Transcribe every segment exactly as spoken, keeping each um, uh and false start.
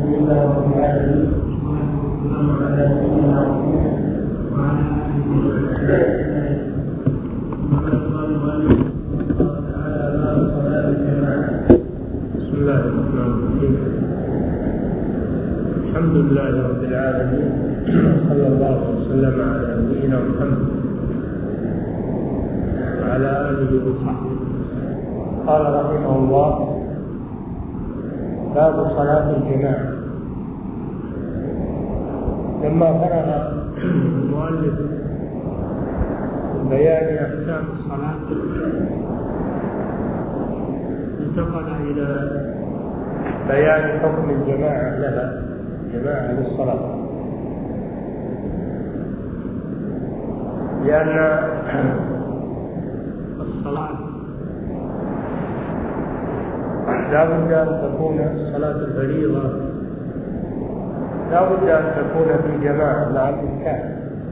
لله رب العالمين والسلام على سيدنا محمد وعلى آله وصحبه. بسم الله الرحمن الرحيم. الحمد لله رب العالمين، صلى الله وسلم على نبينا محمد وعلى آله وصحبه. قال رحمه الله: باب صلاة الجماعة. لما فرغ المؤلف من بيان أحكام الصلاة انتقل إلى بيان حكم الجماعة لها، جماعة للصلاة، لأن الصلاة لا بد أن تكون الصلاة الفريضة لا بد أن تكون في جماعة مع الإمكان.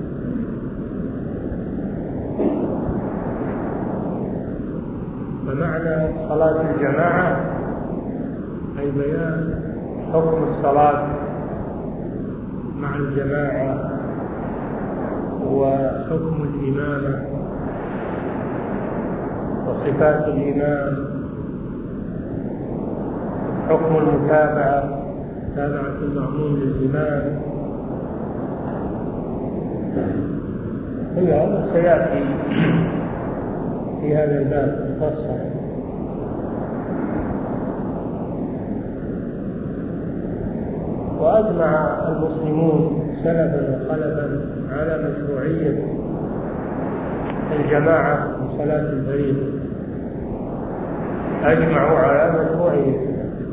فمعنى صلاة الجماعة أي بيان حكم الصلاة مع الجماعة وحكم الإمامة وصفات الإمام، حكم المتابعة، متابعة المأموم للإمام. هي هذا سيأتي في هذا الباب مفصل. وأجمع المسلمون سلفا وخلفا على مشروعية الجماعة في صلاة الفريضة، أجمعوا على مشروعية،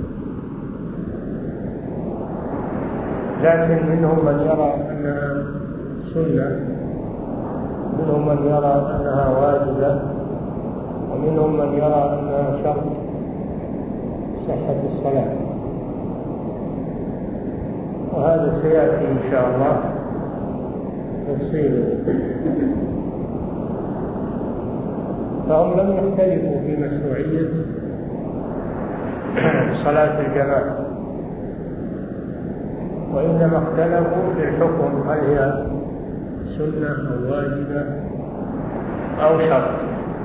لكن منهم من يرى أنها سنة، منهم من يرى أنها واجبة، ومنهم من يرى أنها شرط صحة الصلاة. وهذا سيأتي إن شاء الله تفصيله. فهم لم يختلفوا في مشروعية صلاة الجماعة، وإنما اختلفوا في الحكم، هل هي سنة أو واجبة أو شرط.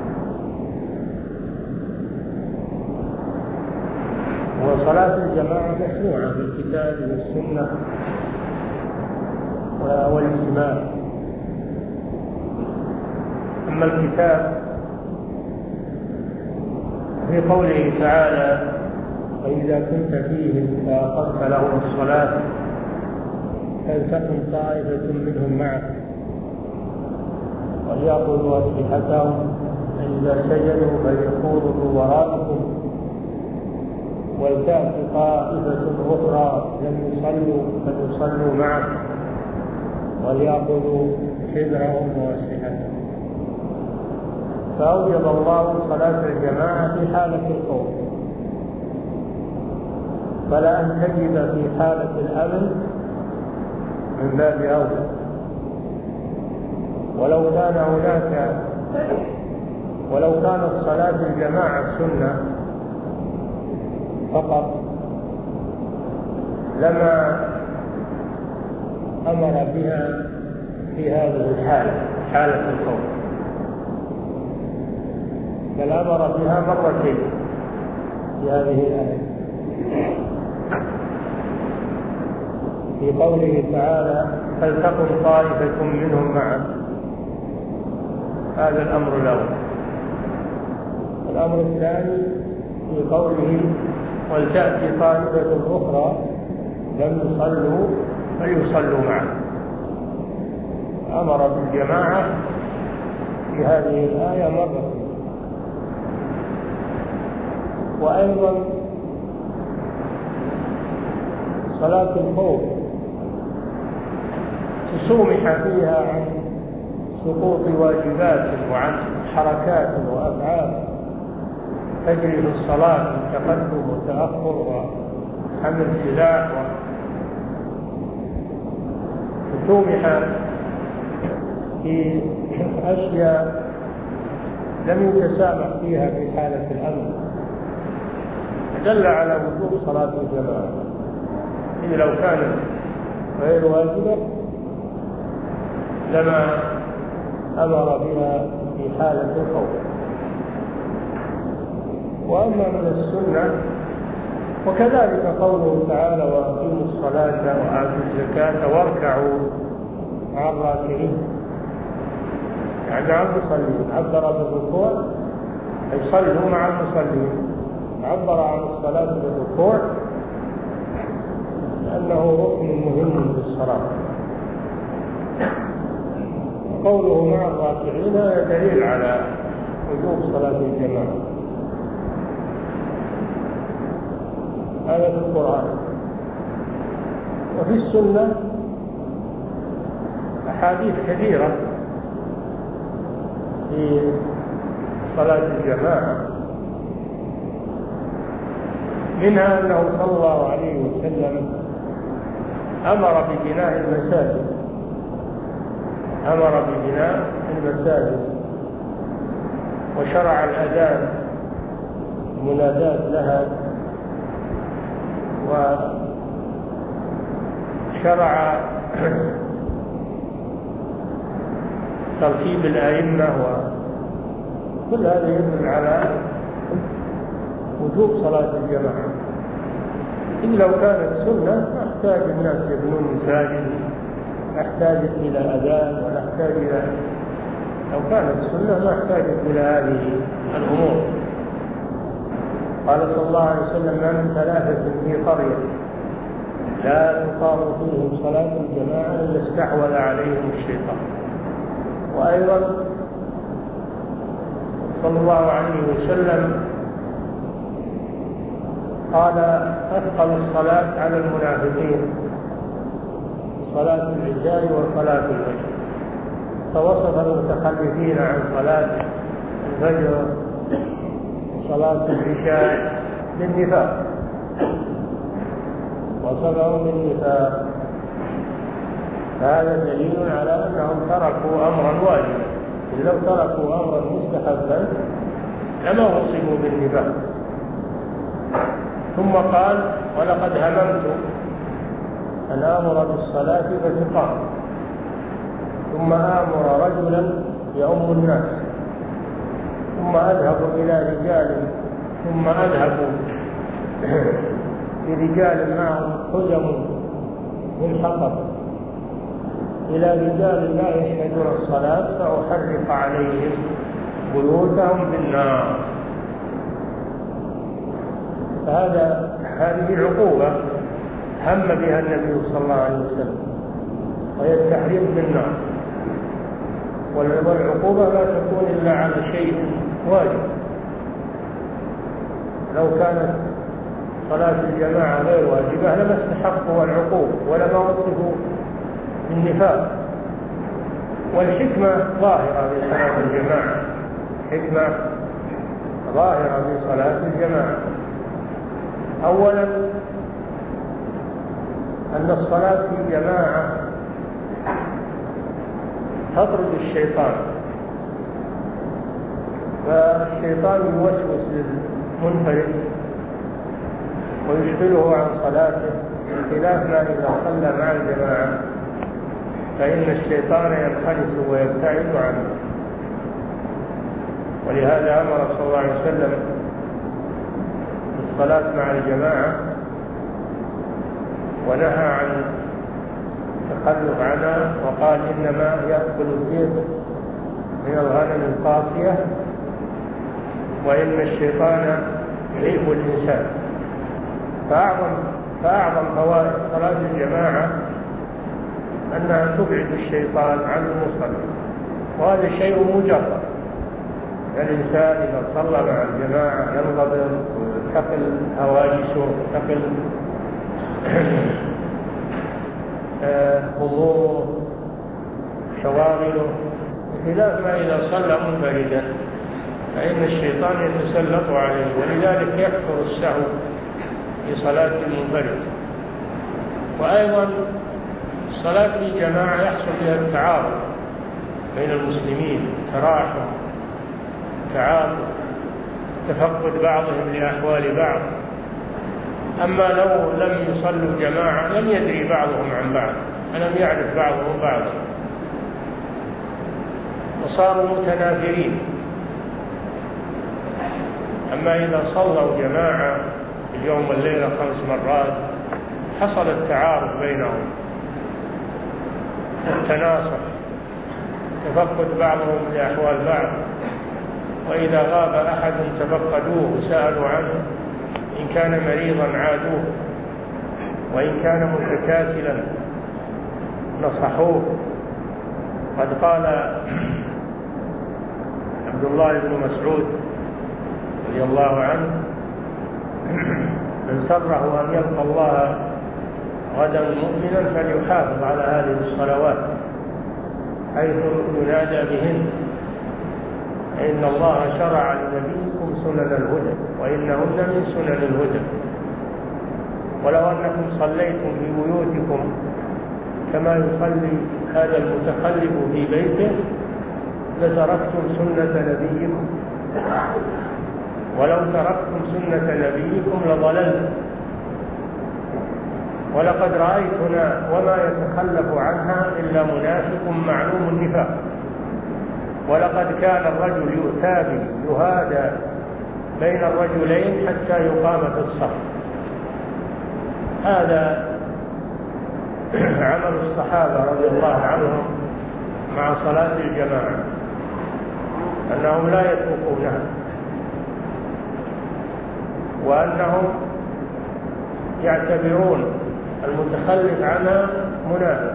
وصلاة الجماعة مشروعة في الكتاب والسنة والإجماع. أما الكتاب في قوله تعالى: فإذا كنت فيهم فأقمت لهم الصلاة فلتكن طائفة منهم معك وليأخذوا أسلحتهم فإذا سجدوا فليكونوا من ورائكم ولتأت طائفة أخرى لم يصلوا فليصلوا معك وليأخذوا حذرهم وأسلحتهم. فأوجب الله صلاة الجماعة في حالة الخوف، فلا أن تجب في حالة الأمن من باب أولى. ولو كان هناك ولو كانت صلاة الجماعة سنة فقط لما أمر بها في هذه الحالة، حالة الخوف، بل أمر بها مرتين في هذه الآية، في قوله تعالى: فلتكن طائفة منهم معك. هذا الأمر الأول. الأمر الثاني في قوله: ولتأتي طائفة أخرى لم يصلوا فليصلوا معك. أمر بالجماعة في هذه الآية مرة. وأيضا صلاة الخوف تسومح فيها عن سقوط واجبات وعن حركات وأفعال تجري في الصلاة من تقدم وتأخر وحمل سلاح، وتسومح في أشياء لم يتسامح فيها في حالة الأمن، دل على وجوب صلاة الجماعة. إذ لو كانت غير واجبة لما أمر بها في حالة الخوف. وأما من السنة وكذلك قوله تعالى وأقيموا الصلاة وآتوا الزكاة واركعوا مع الراكعين، يعني مع المصلين. عبر بالركوع أي صلوا مع المصلين، عبر عن الصلاة بالركوع لأنه ركن مهم في الصلاة. قوله مع الراكعين هذا دليل على وجوب صلاة الجماعة، هذا في القرآن. وفي السنة أحاديث كثيرة في صلاة الجماعة، منها أنه صلى الله عليه وسلم أمر ببناء المساجد، أمر ببناء المساجد وشرع الأذان منادات لها، وشرع ترتيب الأئمة، وكل هذا يدل على وجوب صلاة الجماعة. إن لو كانت سنة ما احتاج الناس يبنون مساجد، نحتاج إلى أذان ونحتاج إلى، لو كانت سنة ما احتاجت إلى هذه الأمور. قال صلى الله عليه وسلم ما من ثلاثة في قرية لا تقام فيهم صلاة الجماعة إلا استحوذ عليهم الشيطان. وأيضا صلى الله عليه وسلم قال أثقل الصلاة على المنافقين صلاة العشاء وصلاة الفجر، فوصف المتخلفين عن صلاة الفجر وصلاة العشاء بالنفاق، وصفهم بالنفاق. هذا دليل على أنهم تركوا أمرا واجبا، إذ لو تركوا أمرا مستحبا لما وصفوا بالنفاق. ثم قال ولقد هممت أن آمر بالصلاة فتقام، ثم آمر رجلا يؤم الناس، ثم أذهب إلى رجال، ثم أذهب برجال معهم حزم من حطب إلى رجال لا يشهدون الصلاة فأحرق عليهم بيوتهم بالنار. فهذا هذه عقوبة هم بها النبي صلى الله عليه وسلم، وهي التحريق بالنار. والعقوبة لا تكون إلا على شيء واجب. لو كانت صلاة الجماعة غير واجبة لما استحقوا العقوبة ولما وصفوا بالنفاق. والحكمة ظاهرة في صلاة الجماعة، حكمة ظاهرة في صلاة الجماعة. أولا أن الصلاة في جماعة تطرد الشيطان، فالشيطان يوسوس للمنفرد ويشغله عن صلاته، بخلاف ما إذا صلى مع الجماعة فإن الشيطان ينخلص ويبتعد عنه. ولهذا أمر صلى الله عليه وسلم بالصلاة مع الجماعة ونهى عن التخلف عنها، وقال إنما يأكل الذئب من الغنم القاسية وإن الشيطان يحب الإنسان. فأعظم فأعظم فوائد صلاة الجماعة أنها تبعد الشيطان عن المصلي، وهذا شيء مجرد. الإنسان إذا صلى مع الجماعة ينضبط وتقل هواجسه وتقل همومه شواغله، بخلاف ما إذا صلى منفردا فإن الشيطان يتسلط عليه، ولذلك يكثر السهو في صلاة المنفرد. وأيضا الصلاة في جماعة يحصل فيها التعاون بين المسلمين، تراحم، تعاون، تفقد بعضهم لأحوال بعض، أما لو لم يصلوا جماعة لم يدري بعضهم عن بعض، ألم يعرف بعضهم بعضا، وصاروا متنافرين. أما إذا صلوا جماعة اليوم والليلة خمس مرات حصل التعارف بينهم، التناصح، تفقد بعضهم لأحوال بعض، وإذا غاب أحد تفقدوه وسألوا عنه، إن كان مريضا عادوه، وإن كان متكاسلا نصحوه. قد قال عبد الله بن مسعود رضي الله عنه: من سره أن يلقى الله غدا مؤمنا فليحافظ على هذه الصلوات حيث ينادى بهن، إن الله شرع لنبيكم سنن الهدى وإنهن من سنن الهدى، ولو أنكم صليتم في بيوتكم كما يصلي هذا المتخلف في بيته لتركتم سنة نبيكم، ولو تركتم سنة نبيكم لضللتم، ولقد رأيتنا وما يتخلف عنها إلا منافق معلوم النفاق، ولقد كان الرجل يؤتى به يهادى بين الرجلين حتى يقام في الصف. هذا عمل الصحابة رضي الله عنهم مع صلاة الجماعة، أنهم لا يتركونها، وأنهم يعتبرون المتخلف عنها منافق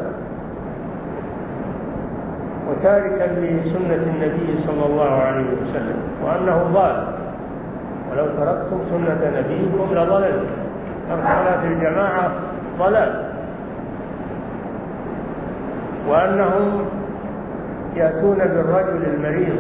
وتاركا لسنة النبي صلى الله عليه وسلم، وأنه ضال، ولو تركتم سنة نبيكم لضللتم. صلاة الجماعة ضلال، وأنهم يأتون بالرجل المريض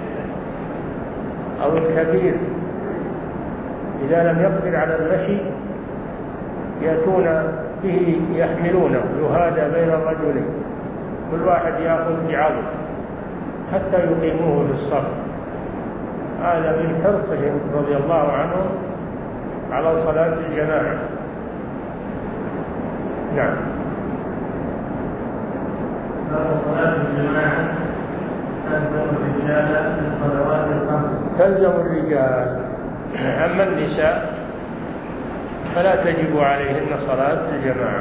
أو الكبير إذا لم يقدر على المشي، يأتون به يحملونه يهادى بين الرجلين، كل واحد يأخذ بعضه حتى يقيموه في الصف. هذا من حرصهم رضي الله عنهم على صلاة الجماعة. نعم. صلاة الجماعة تلزم الرجال في الصلوات الخمس. تلزم الرجال، أما النساء فلا تجب عليهن صلاة الجماعة،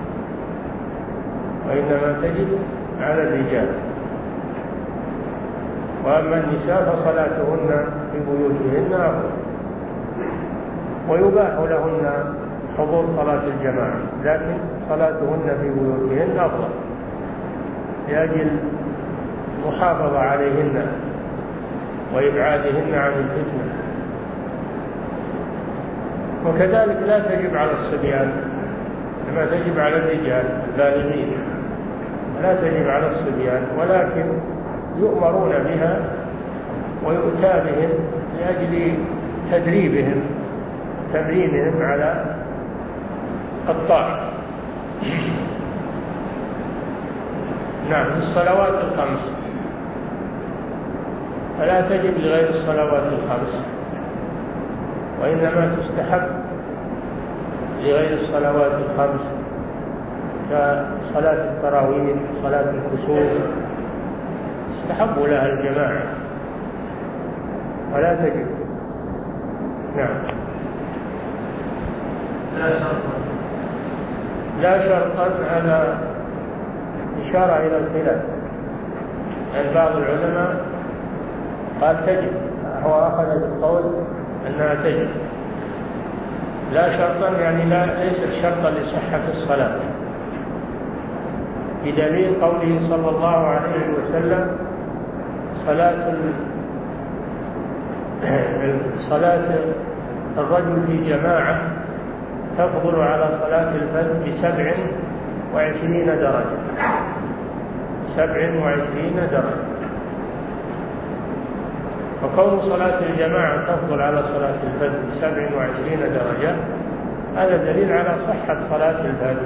وإنما تجب على الرجال. وأما النساء فصلاتهن في بيوتهن أفضل، ويباح لهن حضور صلاة الجماعة، لكن صلاتهن في بيوتهن أفضل لأجل المحافظة عليهن وإبعادهن عن الفتنة. وكذلك لا تجب على الصبيان كما تجب على الرجال البالغين، لا تجب على الصبيان، ولكن يؤمرون بها ويؤتى بهم لأجل تدريبهم تمرينهم على الطاعة. نعم. الصلوات الخمس فلا تجب لغير الصلوات الخمس، وإنما تستحب لغير الصلوات الخمس كصلاة التراويح، صلاة الكسوف، تستحب لها الجماعة ولا تجب. نعم. لا شرطا لا شرطا على إشارة إلى الخلاف، يعني بعض العلماء قال تجب، هو أخذ بالقول أنها تجب. لا شرطا يعني لا ليس شرطا لصحة الصلاة، بدليل قوله صلى الله عليه وسلم: صلاة صلاة الرجل في جماعة تفضل على صلاة الفرد بسبع وعشرين درجة، سبع وعشرين درجة. فكون صلاة الجماعة تفضل على صلاة الفرد بسبع وعشرين درجة هذا دليل على صحة صلاة الفرد،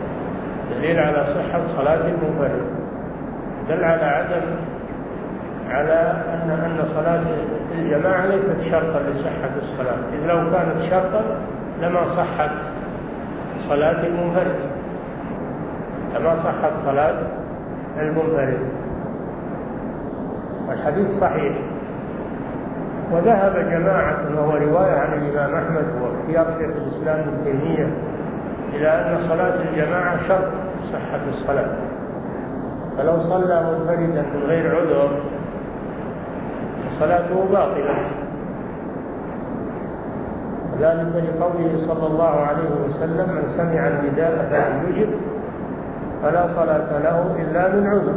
دليل على صحة صلاة المنفرد، دل على عدم على أن أن صلاة الجماعة ليست شرطا لصحة الصلاة، إذ لو كانت شرطا لما صحت صلاة المنفرد لما صحت صلاة المنفرد. والحديث صحيح. وذهب جماعة، وهو رواية عن الإمام أحمد واختيار شيخ الإسلام ابن تيمية، إلى أن صلاة الجماعة شرط صحة الصلاة، فلو صلى منفردا من غير عذر صلاته باطلة، ذلك لقوله صلى الله عليه وسلم: من سمع النداء فلم يجب فلا صلاة له إلا من عذر.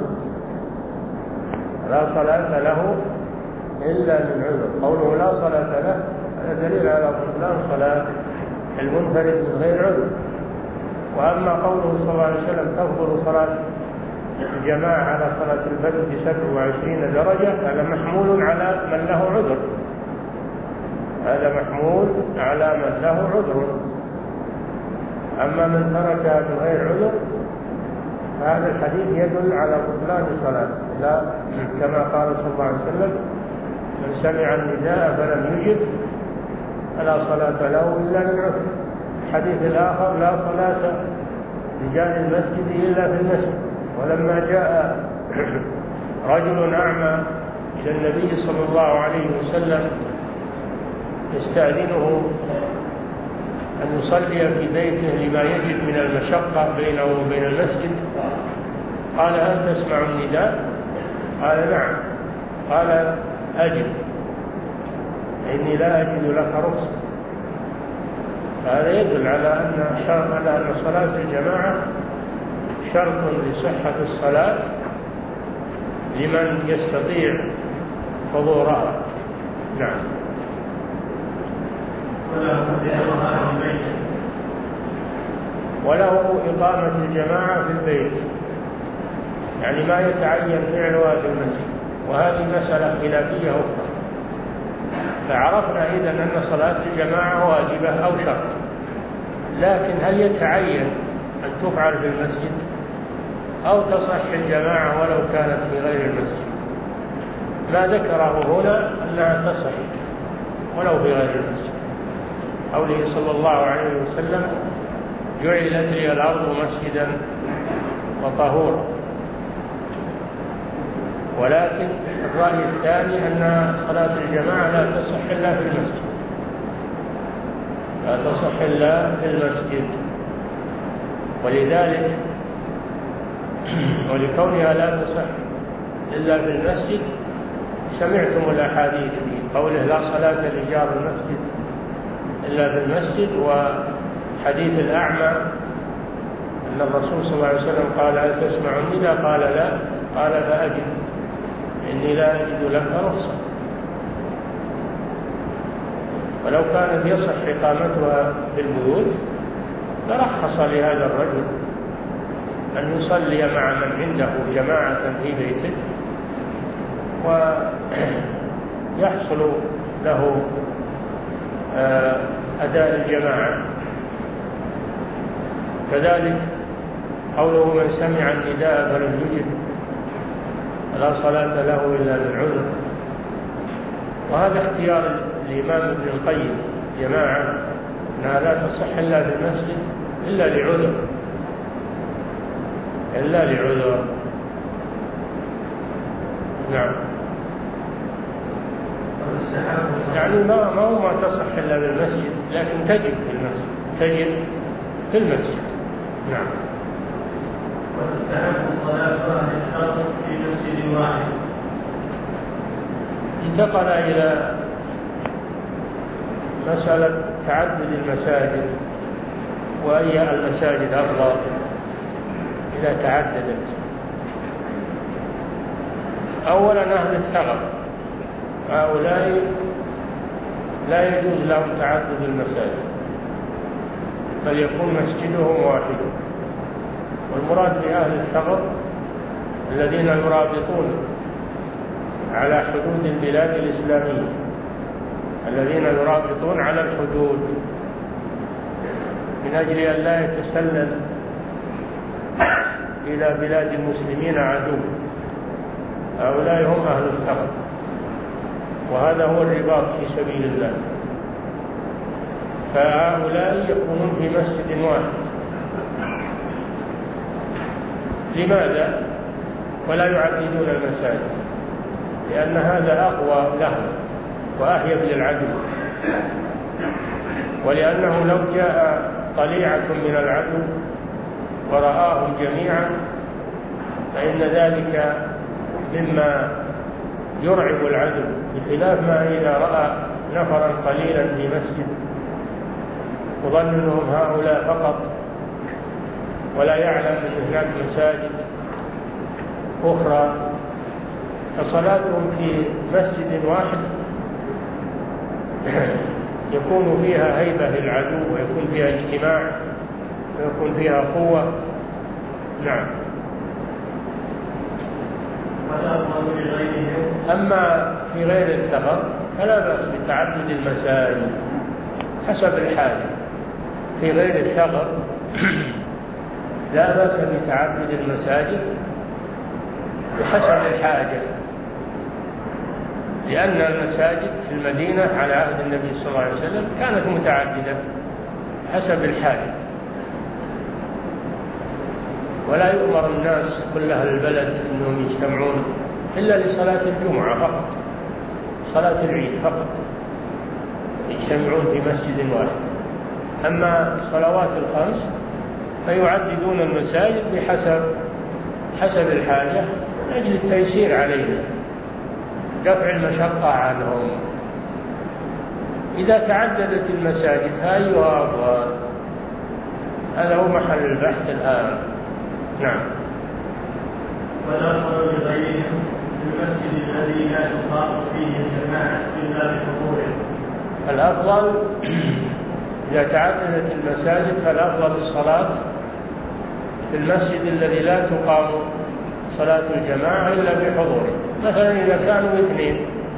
لا صلاة له إلا من عذر. قوله لا صلاة له هذا دليل على بطلان صلاة المنفرد من غير عذر. وأما قوله صلى الله عليه وسلم: تفضل صلاة الجماعة على صلاة الفجر بسبع وعشرين درجة، هذا محمول على من له عذر، هذا محمول على من له عذر. أما من تركها بغير عذر فهذا الحديث يدل على بطلان صلاته، لا كما قال صلى الله عليه وسلم: من سمع النداء فلم يجب فلا صلاة له إلا من عذر. الحديث الآخر: لا صلاة رجال المسجد إلا في المسجد. ولما جاء رجل أعمى إلى النبي صلى الله عليه وسلم يستأذنه أن يصلي في بيته لما يجد من المشقة بينه وبين المسجد، قال: هل تسمع النداء؟ قال: نعم. قال: أجب، إني لا أجد لك رخصة. هذا يدل على أن على أن صلاة الجماعة شرط لصحة الصلاة لمن يستطيع حضورها. نعم. وله إقامة الجماعة في البيت، يعني ما يتعين فعلها في المسجد، وهذه مسألة خلافية أخرى. فعرفنا إذن أن صلاة الجماعة واجبة أو شرط، لكن هل يتعين أن تفعل في المسجد أو تصح الجماعة ولو كانت في غير المسجد؟ ما ذكره هنا أنها تصح ولو في غير المسجد. قوله صلى الله عليه وسلم: جعلت لي الأرض مسجدا وطهورا. ولكن الرأي الثاني أن صلاة الجماعة لا تصح إلا في المسجد، لا تصح إلا في المسجد. ولذلك ولكونها لا تصح إلا في المسجد سمعتم الأحاديث في قوله: لا صلاة لجار المسجد إلا في المسجد، وحديث الأعمى أن الرسول صلى الله عليه وسلم قال: هل تسمع النداء؟ قال: لا. قال: فأجب، إني لا أجد لك رخصة. ولو كانت يصح إقامتها في البيوت لرخص لهذا الرجل أن يصلي مع من عنده جماعة في بيته ويحصل له أداء الجماعة. كذلك قوله: من سمع النداء فلم يجب لا صلاة له إلا من عذر. وهذا اختيار الإمام ابن القيم جماعة أنها لا تصح إلا في المسجد إلا لعذر، إلا لعذر. نعم. يعني ما ما هو ما تصح إلا بالمسجد، لكن تجب في المسجد، تجب في المسجد. نعم. وتستحب صلاة أهل الأرض في مسجد واحد. انتقل إلى مسألة تعدد المساجد وأي المساجد أفضل إذا تعددت. أولا أهل الثغر هؤلاء لا يجوز لهم تعدد المساجد، بل يكون مسجدهم واحد. والمراد بأهل الثغر الذين يرابطون على حدود البلاد الإسلامية، الذين يرابطون على الحدود من أجل أن لا يتسلل إلى بلاد المسلمين عدو. هؤلاء هم أهل الثغر، وهذا هو الرباط في سبيل الله. فهؤلاء يكونون في مسجد واحد. لماذا؟ ولا يعددون المساجد؟ لأن هذا أقوى لهم وأهيب للعدو، ولأنه لو جاء طليعة من العدو ورآهم جميعا فإن ذلك مما يرعب العدو، بخلاف ما إذا رأى نفرا قليلا في مسجد وظن أنهم هؤلاء فقط ولا يعلم أن هناك مساجد أخرى. فصلاتهم في مسجد واحد يكون فيها هيبة للعدو، ويكون فيها اجتماع، ويكون فيها قوة. نعم. أما في غير الثغر فلا بأس بتعدد المساجد حسب الحاجة. في غير الثغر لا بأس بتعدد المساجد بحسب الحاجة، لأن المساجد في المدينة على عهد النبي صلى الله عليه وسلم كانت متعددة حسب الحاجة، ولا يؤمر الناس كل أهل البلد أنهم يجتمعون إلا لصلاة الجمعة فقط، صلاة العيد فقط يجتمعون في مسجد واحد. أما الصلوات الخمس فيعددون المساجد بحسب حسب الحاجة لأجل التيسير عليهم، دفع المشقة عنهم. إذا تعددت المساجد فأيها أفضل؟ هذا هو محل البحث الآن. نعم. والأفضل لغيرهم المسجد الذي لا تقام فيه الجماعة إلا بحضوره. الأفضل إذا تعددت المساجد فالأفضل الصلاة في المسجد الذي لا تقام صلاة الجماعة إلا بحضوره. مثلا إذا كانوا اثنين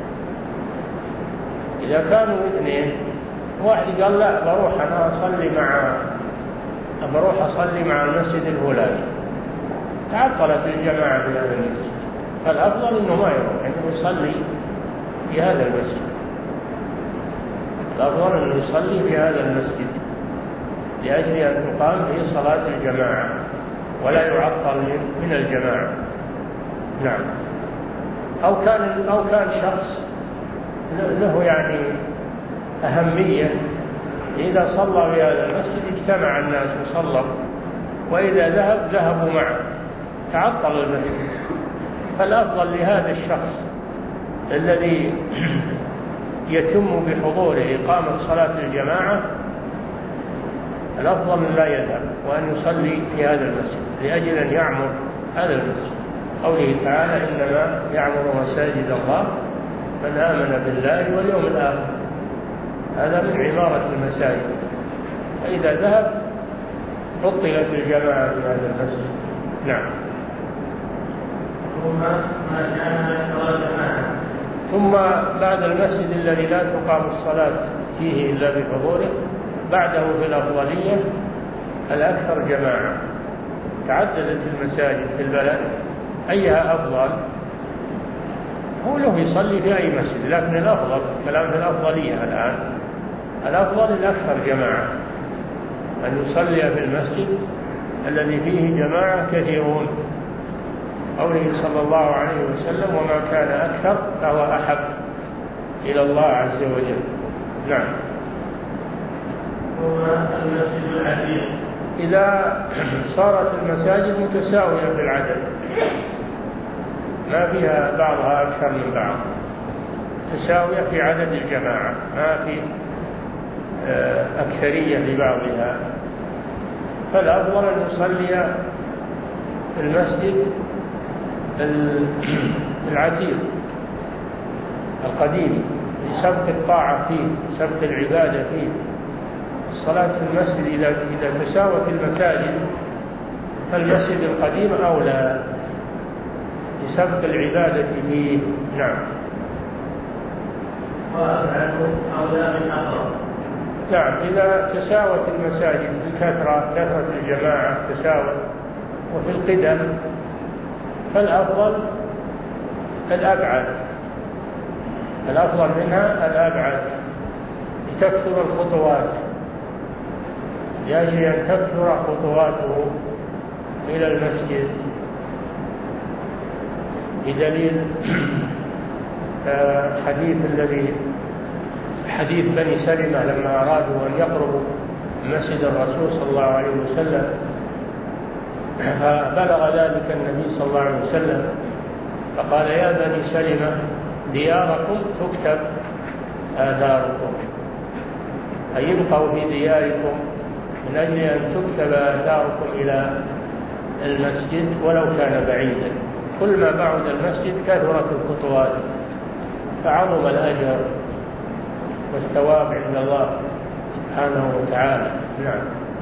إذا كانوا اثنين واحد قال لا بروح أنا أصلي مع بروح أصلي مع المسجد الفلاني، تعطلت الجماعة في هذا المسجد، فالأفضل إنه ما يروح، إنه يصلي في هذا المسجد. الأفضل أنه يصلي في هذا المسجد لأجل أن تقام فيه صلاة الجماعة ولا يعطل من الجماعة. نعم. أو كان أو كان شخص له يعني أهمية، إذا صلى في هذا المسجد اجتمع الناس وصلوا، وإذا ذهب ذهبوا معه، تعطل المسجد. فالأفضل لهذا الشخص الذي يتم بحضوره إقامة صلاة الجماعة الأفضل أن لا يذهب وأن يصلي في هذا المسجد لأجل أن يعمر هذا المسجد. قوله تعالى إنما يعمر مساجد الله من آمن بالله واليوم الآخر، هذا من عمارة المساجد. فإذا ذهب عطلت الجماعة في هذا المسجد. نعم. ثم ما كان الجماعة ثم بعد المسجد الذي لا تقام الصلاة فيه إلا بحضوره بعده في الأفضلية الأكثر جماعة. تعددت المساجد في البلد أيها أفضل؟ هو له يصلي في أي مسجد، لكن الأفضل كلام في الأفضلية الآن، الأفضل الأكثر جماعة، أن يصلي في المسجد الذي فيه جماعة كثيرون. قوله صلى الله عليه وسلم وما كان أكثر فهو أحب إلى الله عز وجل. نعم. هو المسجد العتيق إذا صارت المساجد متساوية في العدد، ما فيها بعضها أكثر من بعض، تساوية في عدد الجماعة، ما في أكثرية لبعضها، فالأفضل أن يصلي في المسجد العتيق القديم لسبق الطاعة فيه، سبق العبادة فيه. الصلاة في المسجد إذا إذا تساوت المساجد فالمسجد القديم أولى لسبق العبادة فيه. نعم. وأبعد أولى من أقرب. نعم. إذا تساوت المساجد بالكثرة، كثرة الجماعة تساوت، وفي القدم فالأفضل الأبعد، الأفضل منها الأبعد لتكثر الخطوات، لأجل أن تكثر خطواته إلى المسجد، بدليل حديث الذي حديث بني سلمة لما أرادوا أن يقربوا مسجد الرسول صلى الله عليه وسلم، فبلغ ذلك النبي صلى الله عليه وسلم فقال: يا بني سلمة دياركم تكتب آثاركم، أي ابقوا في دياركم من أجل أن تكتب آثاركم إلى المسجد ولو كان بعيدا. كل ما بعد المسجد كثرت الخطوات فعظم الأجر والثواب عند الله سبحانه وتعالى. نعم.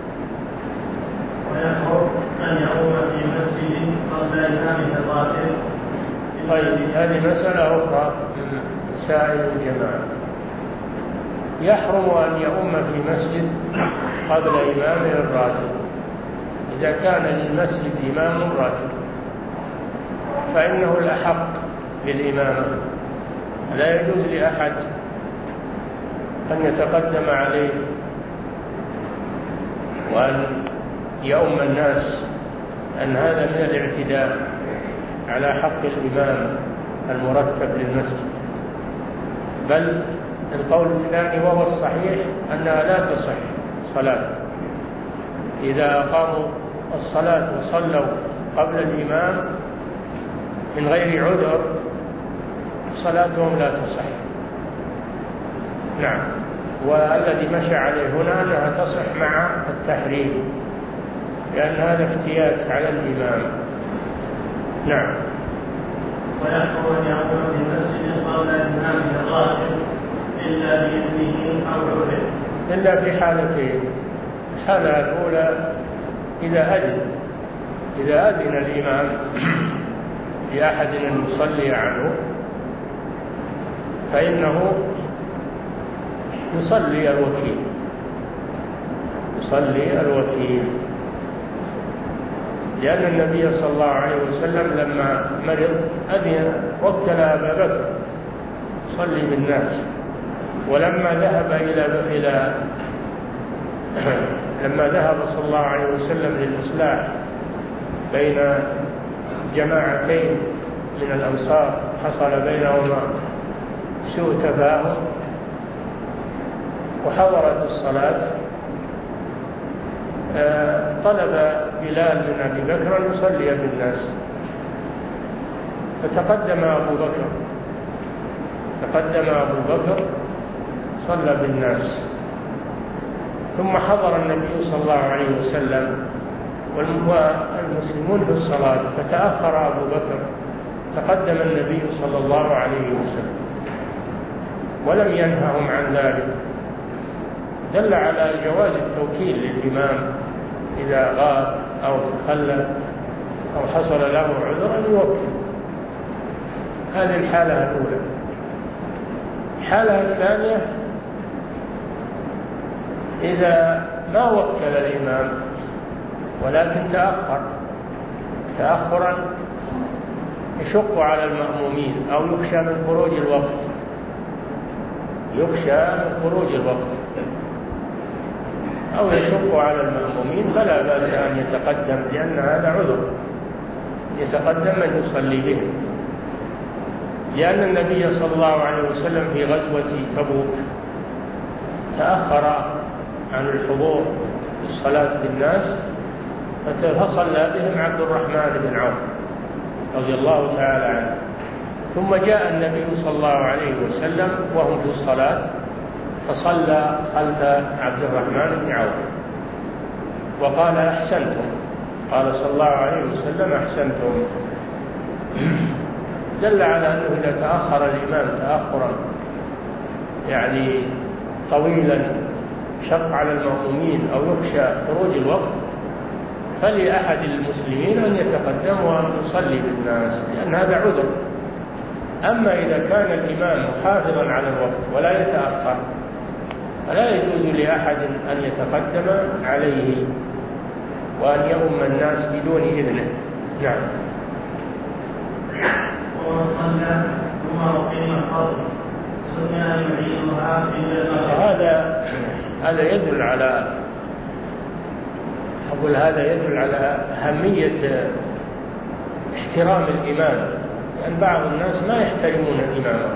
ويحرم أن يقوم في مسجد قبل إمامه الراتب. طيب، هذه مسألة أخرى من مسائل الجماعة. يحرم أن يؤم في مسجد قبل إمامه الراتب إذا كان للمسجد إمام راتب، فإنه الأحق بالإمامة، لا يجوز لأحد أن يتقدم عليه وأن يؤم الناس، أن هذا من الاعتداء على حق الإمام المرتب للمسجد. بل القول الثاني وهو الصحيح أنها لا تصح صلاة إذا أقاموا الصلاة وصلوا قبل الإمام من غير عذر، صلاتهم لا تصح. نعم. والذي مشى عليه هنا أنها تصح مع التحريم، لأن هذا افتيات على الإمام. نعم. ويحرم أن يقوم في المسجد قبل إمامه الراتب إلا بإذنه أو عذره، إلا في حالتين: الحالة الأولى إذا أذن إذا أذن الإمام لأحد أن يصلي عنه فإنه يصلي الوكيل يصلي الوكيل لأن النبي صلى الله عليه وسلم لما مرض أذن وكل أبا بكر يصلي بالناس، ولما ذهب إلى إلى لما ذهب صلى الله عليه وسلم للإصلاح بين جماعتين من الأنصار حصل بينهما سوء تفاهم وحضرت الصلاة، طلب بلال من أبي بكر أن يصلي بالناس، فتقدم أبو بكر تقدم أبو بكر صلى بالناس، ثم حضر النبي صلى الله عليه وسلم والمسلمون في الصلاة فتأخر أبو بكر، تقدم النبي صلى الله عليه وسلم ولم ينههم عن ذلك، دل على جواز التوكيل للإمام إذا غاب أو تخلى أو حصل له عذر أن يوكل. هذه الحالة الأولى. الحالة الثانية إذا ما وكل الإمام ولكن تأخر تأخرا يشق على المأمومين أو يخشى من خروج الوقت يخشى من خروج الوقت أو يشق على المأمومين فلا بأس أن يتقدم، لأن هذا عذر، يتقدم من يصلي به، لأن النبي صلى الله عليه وسلم في غزوة تبوك تأخر عن الحضور في الصلاة بالناس فصلى بهم عبد الرحمن بن عوف رضي الله تعالى عنه، ثم جاء النبي صلى الله عليه وسلم وهم في الصلاة فصلى خلف عبد الرحمن بن عوف وقال: أحسنتم. قال صلى الله عليه وسلم: أحسنتم. دل على أنه إذا تأخر الإمام تأخرا يعني طويلا شق على المأمومين أو يخشى خروج الوقت فلأحد المسلمين أن يتقدم وأن يصلي بالناس، لأن هذا عذر. أما إذا كان الإمام محافظا على الوقت ولا يتأخر فلا يجوز لأحد أن يتقدم عليه وأن يؤم الناس بدون إذنه. نعم. ومن صلى ثم أقيم الفرض سنة يعيدها إلا المغرب. هذا هذا يدل على أقول هذا يدل على أهمية احترام الإمام، لأن بعض الناس ما يحترمون الإمام،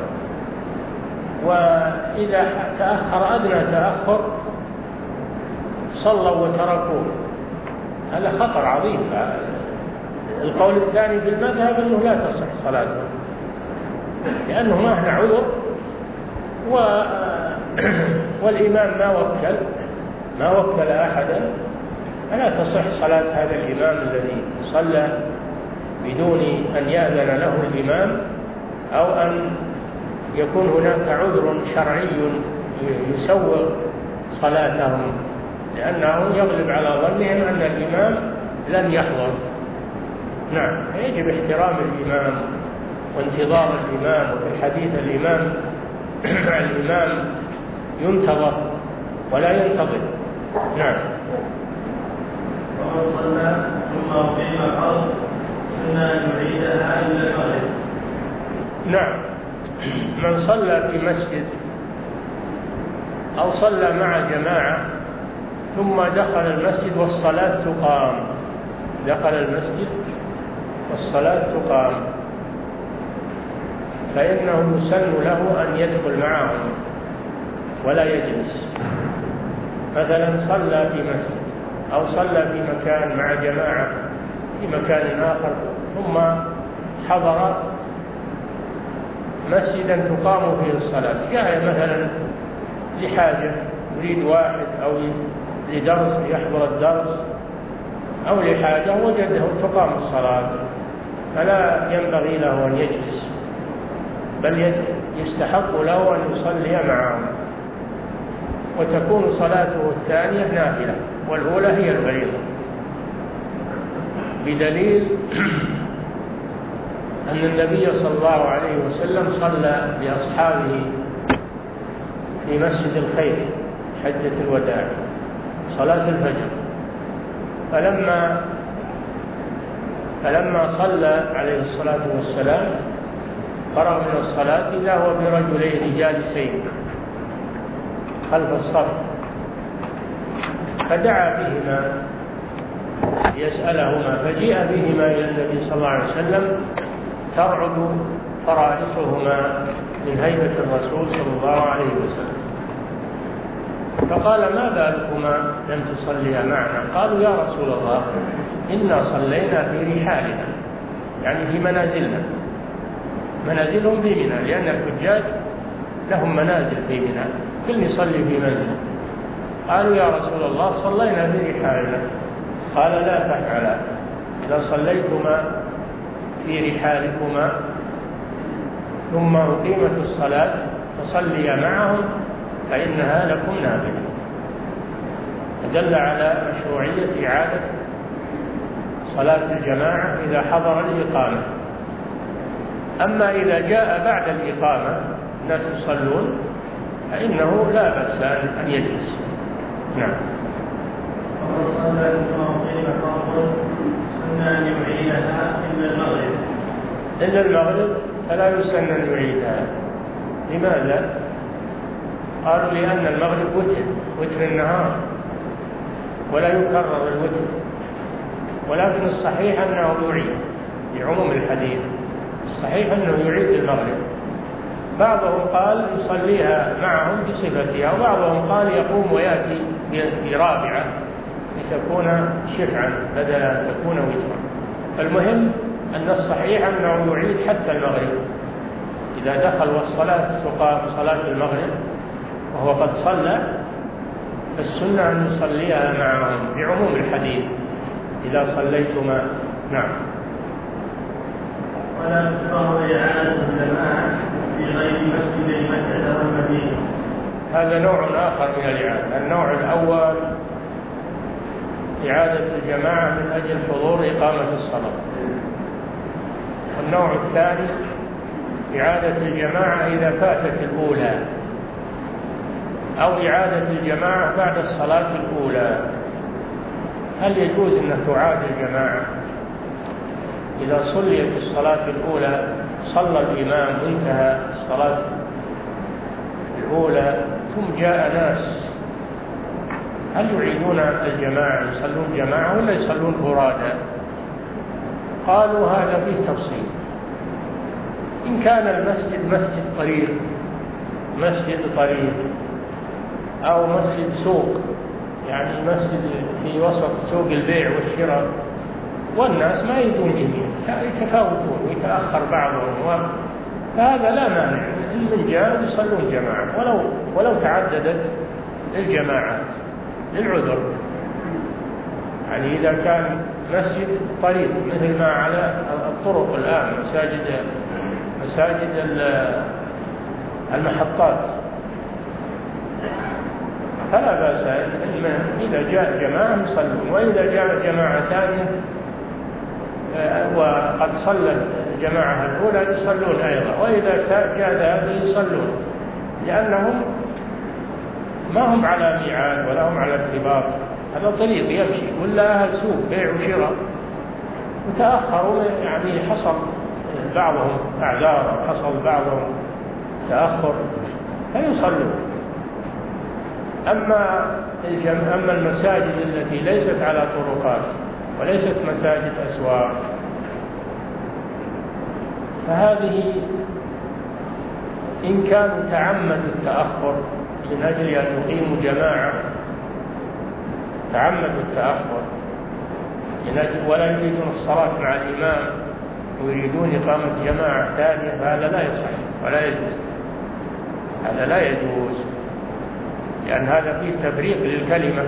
وإذا تأخر أدنى تأخر صلوا وتركوه، هذا خطر عظيم. القول الثاني في المذهب أنه لا تصح صلاته لأنه ما هنا عذر، و... والإمام ما وكل ما وكل أحدا، فلا تصح صلاة هذا الإمام الذي صلى بدون أن يأذن له الإمام أو أن يكون هناك عذر شرعي يسوغ صلاتهم، لأنه يغلب على ظنهم أن الإمام لن يحضر. نعم، يجب احترام الإمام وانتظار الإمام، وفي الحديث الإمام الإمام ينتظر ولا ينتظر. نعم. ومن صلى ثم أقيم الفرض سنة يعيدها إلا المغرب. نعم، من صلى في مسجد أو صلى مع جماعة ثم دخل المسجد والصلاة تقام، دخل المسجد والصلاة تقام، فإنه يسن له أن يدخل معهم ولا يجلس. مثلا صلى في مسجد أو صلى في مكان مع جماعة في مكان آخر، ثم حضر مسجدا تقام فيه الصلاة، جاء مثلا لحاجة يريد واحد أو لدرس يحضر الدرس أو لحاجة وجده تقام الصلاة، فلا ينبغي له أن يجلس، بل يستحق له أن يصلي معهم، وتكون صلاته الثانية نافلة والأولى هي الفريضة، بدليل أن النبي صلى الله عليه وسلم صلى بأصحابه في مسجد الخير حجة الوداع صلاة الفجر، فلما فلما صلى عليه الصلاة والسلام فرغ من الصلاة إذا هو برجلين جالسين خلف الصف، فدعا بهما يسألهما، فجيء بهما إلى النبي صلى الله عليه وسلم ترعد فرائصهما من هيبة الرسول صلى الله عليه وسلم، فقال: ما بالكما لم تصليا معنا؟ قالوا: يا رسول الله إنا صلينا في رحالنا، يعني في منازلنا، منازلهم في منى، لأن الحجاج لهم منازل في منى، كل يصلي في منزل. قالوا: يا رسول الله صلينا في رحالنا. قال: لا تفعلا، إذا صليتما في رحالكما ثم أقيمت الصلاة فصليا معهم فإنها لكم نافلة. فدل على مشروعية إعادة صلاة الجماعة إذا حضر الإقامة. أما إذا جاء بعد الإقامة الناس يصلون فإنه لا بأس أن يجلس. نعم. ومن صلى ثم أقيم فرض سنة أن يعيدها إلا المغرب. إلا المغرب فلا يسن أن يعيدها. لماذا؟ قالوا: لأن المغرب وتر وتر النهار ولا يكرر الوتر، ولكن الصحيح أنه يعيد لعموم الحديث، الصحيح أنه يعيد المغرب. بعضهم قال يصليها معهم بصفتها، وبعضهم قال يقوم ويأتي برابعة لتكون شفعا بدل أن تكون وترا. المهم أن الصحيح أنه يعيد حتى المغرب، إذا دخل والصلاة تقام صلاة المغرب وهو قد صلى فالسنة أن يصليها معهم بعموم الحديث إذا صليتما. نعم. ولا تكره إعادة الجماعة في غير مسجد مكة والمدينة. هذا نوع آخر من الإعادة. النوع الأول إعادة الجماعة من أجل حضور إقامة الصلاة، والنوع الثاني إعادة الجماعة إذا فاتت الأولى، أو إعادة الجماعة بعد الصلاة الأولى. هل يجوز أن تعاد الجماعة إذا صليت الصلاة الأولى صلى الإمام وانتهى الصلاة الأولى ثم جاء ناس، هل يعيدون الجماعة يصلون جماعة ولا يصلون فرادى؟ قالوا هذا فيه تفصيل. إن كان المسجد مسجد طريق مسجد طريق أو مسجد سوق، يعني مسجد في وسط سوق البيع والشراء والناس ما يجون جميعا، يتفاوتون ويتأخر بعضهم، فهذا لا مانع إن من جاء يصلون جماعة ولو ولو تعددت الجماعات للعذر. يعني إذا كان مسجد طريق مثل ما على الطرق الآن مساجد مساجد المحطات فلا بأس إذا جاء جماعة يصلون، وإذا جاء جماعة ثانية وقد صلى الجماعة الأولى يصلون أيضا، وإذا جاء هذا يصلون، لأنهم ما هم على ميعاد ولا هم على ارتباط، هذا طريق يمشي، ولا أهل سوق بيع وشراء وتأخروا، يعني حصل بعضهم أعذار حصل بعضهم تأخر فيصلون. أما أما المساجد التي ليست على طرقات وليست مساجد أسواق فهذه إن كانوا تعمدوا التأخر من أجل أن يقيموا جماعة، تعمدوا التأخر من أجل ولا يريدون الصلاة مع الإمام ويريدون إقامة جماعة ثانية، فهذا لا يصح ولا يجوز، هذا لا يجوز، لأن هذا فيه تفريق للكلمة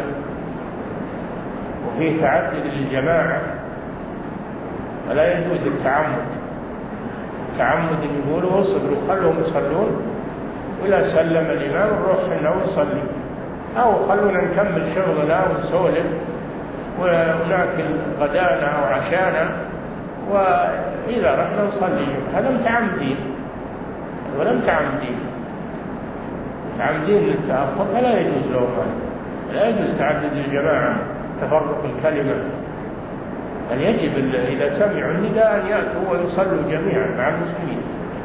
وفيه تعدد للجماعة، فلا يجوز التعمد. التعمد يقولوا اصبروا خلوهم يصلون ولا سلم الإمام نروح إنه يصلي، أو خلونا نكمل شغلنا ونسولف وناكل غدانا أو عشانا وإذا رحنا نصلي، هذا متعمدين ولا متعمدين متعمدين للتأخر، فلا يجوز لهم هذا، لا يجوز تعدد الجماعة تفرق الكلمة، بل يجب إذا سمعوا النداء أن يأتوا ويصلوا جميعا مع المسلمين.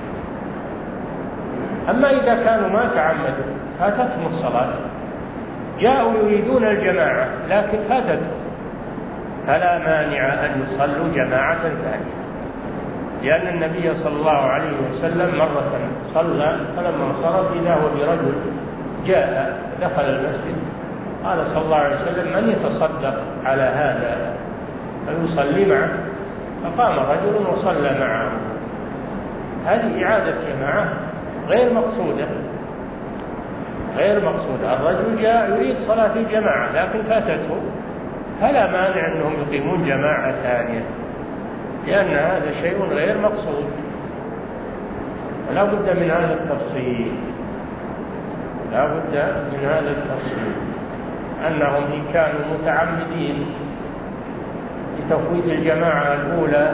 أما إذا كانوا ما تعمدوا فاتتهم الصلاة، جاءوا يريدون الجماعة لكن فاتتهم، فلا مانع أن يصلوا جماعة ثانية، لأن النبي صلى الله عليه وسلم مرة صلى فلما انصرف إذا هو برجل جاء دخل المسجد قال صلى الله عليه وسلم من يتصدق على هذا فيصلي معه، فقام رجل وصلى معه. هذه إعادة جماعة غير مقصودة غير مقصودة الرجل جاء يريد صلاة الجماعة لكن فاتته، فلا مانع أنهم يقيمون جماعة ثانية، لأن هذا شيء غير مقصود، ولا بد من هذا التفصيل لا بد من هذا التفصيل أنهم إن كانوا متعمدين لتفويت الجماعة الأولى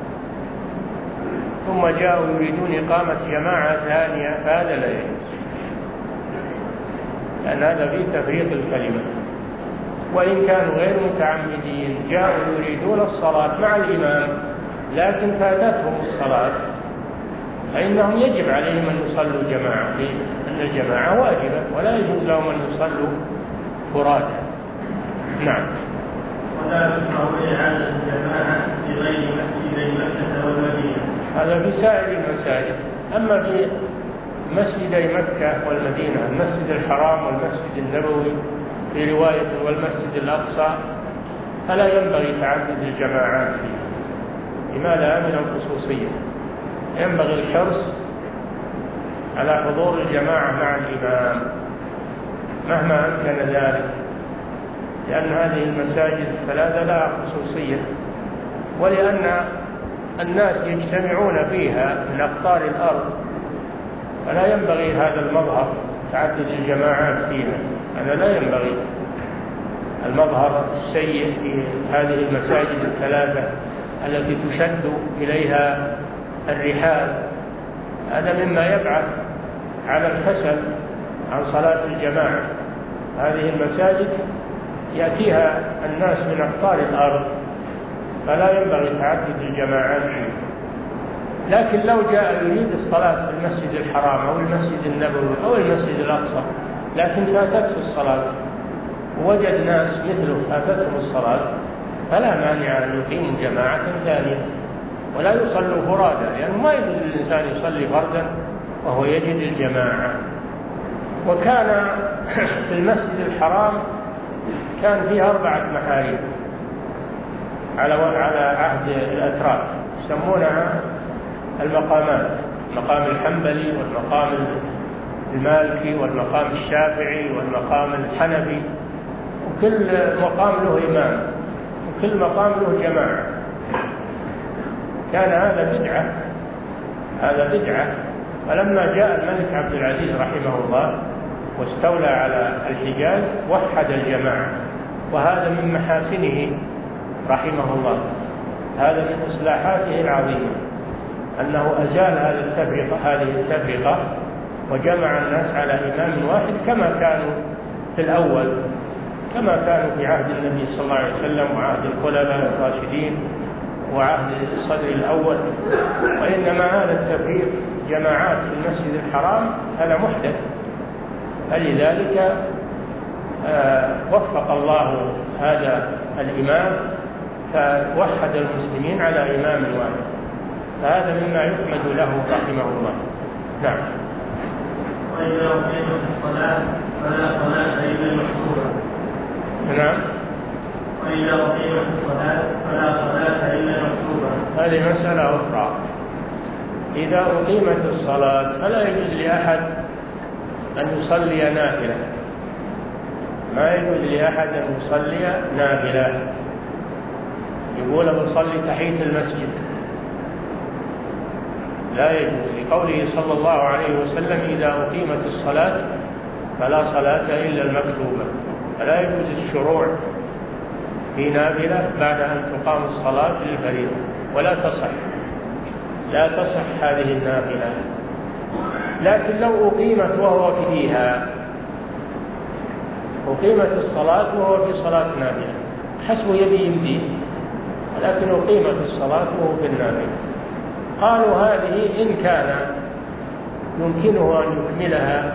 ثم جاءوا يريدون إقامة جماعة ثانية فهذا لا يجوز، لأن هذا فيه تفريق الكلمة. وإن كانوا غير متعمدين جاءوا يريدون الصلاة مع الإمام لكن فاتتهم الصلاة فإنهم يجب عليهم أن يصلوا جماعة، لأن الجماعة واجبة ولا يجوز لهم أن يصلوا فرادى. نعم. ولا يشرع إعادة الجماعة في غير مسجدي مكة والمدينة، هذا في سائر المساجد. أما في مسجدي مكة والمدينة، المسجد الحرام والمسجد النبوي في رواية والمسجد الأقصى، فلا ينبغي تعدد الجماعات فيه. لماذا؟ من الخصوصية، ينبغي الحرص على حضور الجماعة مع الإمام مهما أمكن ذلك، لأن هذه المساجد الثلاثة لها خصوصية، ولأن الناس يجتمعون فيها من أقطار الأرض، فلا ينبغي هذا المظهر تعدد الجماعات فيها، هذا لا ينبغي. المظهر السيء في هذه المساجد الثلاثة التي تشد إليها الرحال هذا مما يبعث على الكسل عن صلاة الجماعة. هذه المساجد يأتيها الناس من أقطار الأرض، فلا ينبغي تعدد الجماعات فيها. لكن لو جاء يريد الصلاة في المسجد الحرام أو المسجد النبوي أو المسجد الأقصى لكن فاتته الصلاة ووجد ناس مثله فاتتهم الصلاة فلا مانع أن يقيموا جماعة ثانية ولا يصلوا فرادا، لأنه يعني ما يجوز للإنسان يصلي فردا وهو يجد الجماعة. وكان في المسجد الحرام كان فيه أربعة محاريب على على عهد الأتراك يسمونها المقامات، المقام الحنبلي والمقام المالكي والمقام الشافعي والمقام الحنفي، وكل مقام له إمام وكل مقام له جماعة. كان هذا بدعة هذا بدعة فلما جاء الملك عبد العزيز رحمه الله واستولى على الحجاز وحد الجماعة، وهذا من محاسنه رحمه الله، هذا من إصلاحاته العظيمة أنه أزال هذه التفرقة هذه التفرقة وجمع الناس على إمام واحد كما كانوا في الأول، كما كانوا في عهد النبي صلى الله عليه وسلم وعهد الخلفاء الراشدين وعهد الصدر الأول. وإنما هذا التفريق جماعات في المسجد الحرام هذا محدث، فلذلك آه وفق الله هذا الإمام فوحد المسلمين على إمام واحد، فهذا مما يحمد له رحمه الله. نعم. وإذا أقيمت الصلاة فلا صلاة إلا المكتوبة. نعم. وإذا أقيمت الصلاة فلا صلاة إلا المكتوبة. هذه مسألة أخرى. إذا أقيمت الصلاة فلا يجوز لأحد أن يصلي نافلة، ما يجوز لأحد أن يصلي نافلة، يقول بصلي تحية المسجد، لا يجوز، لقوله صلى الله عليه وسلم إذا أقيمت الصلاة فلا صلاة إلا المكتوبة، فلا يجوز الشروع في نافلة بعد أن تقام الصلاة للفريضة، ولا تصح لا تصح هذه النافلة. لكن لو أقيمت وهو فيها، أقيمت الصلاة وهو في صلاة نافلة حسب يبي يمدي، لكن أقيمت الصلاة وهو في النافلة، قالوا هذه إن كان يمكنه أن يكملها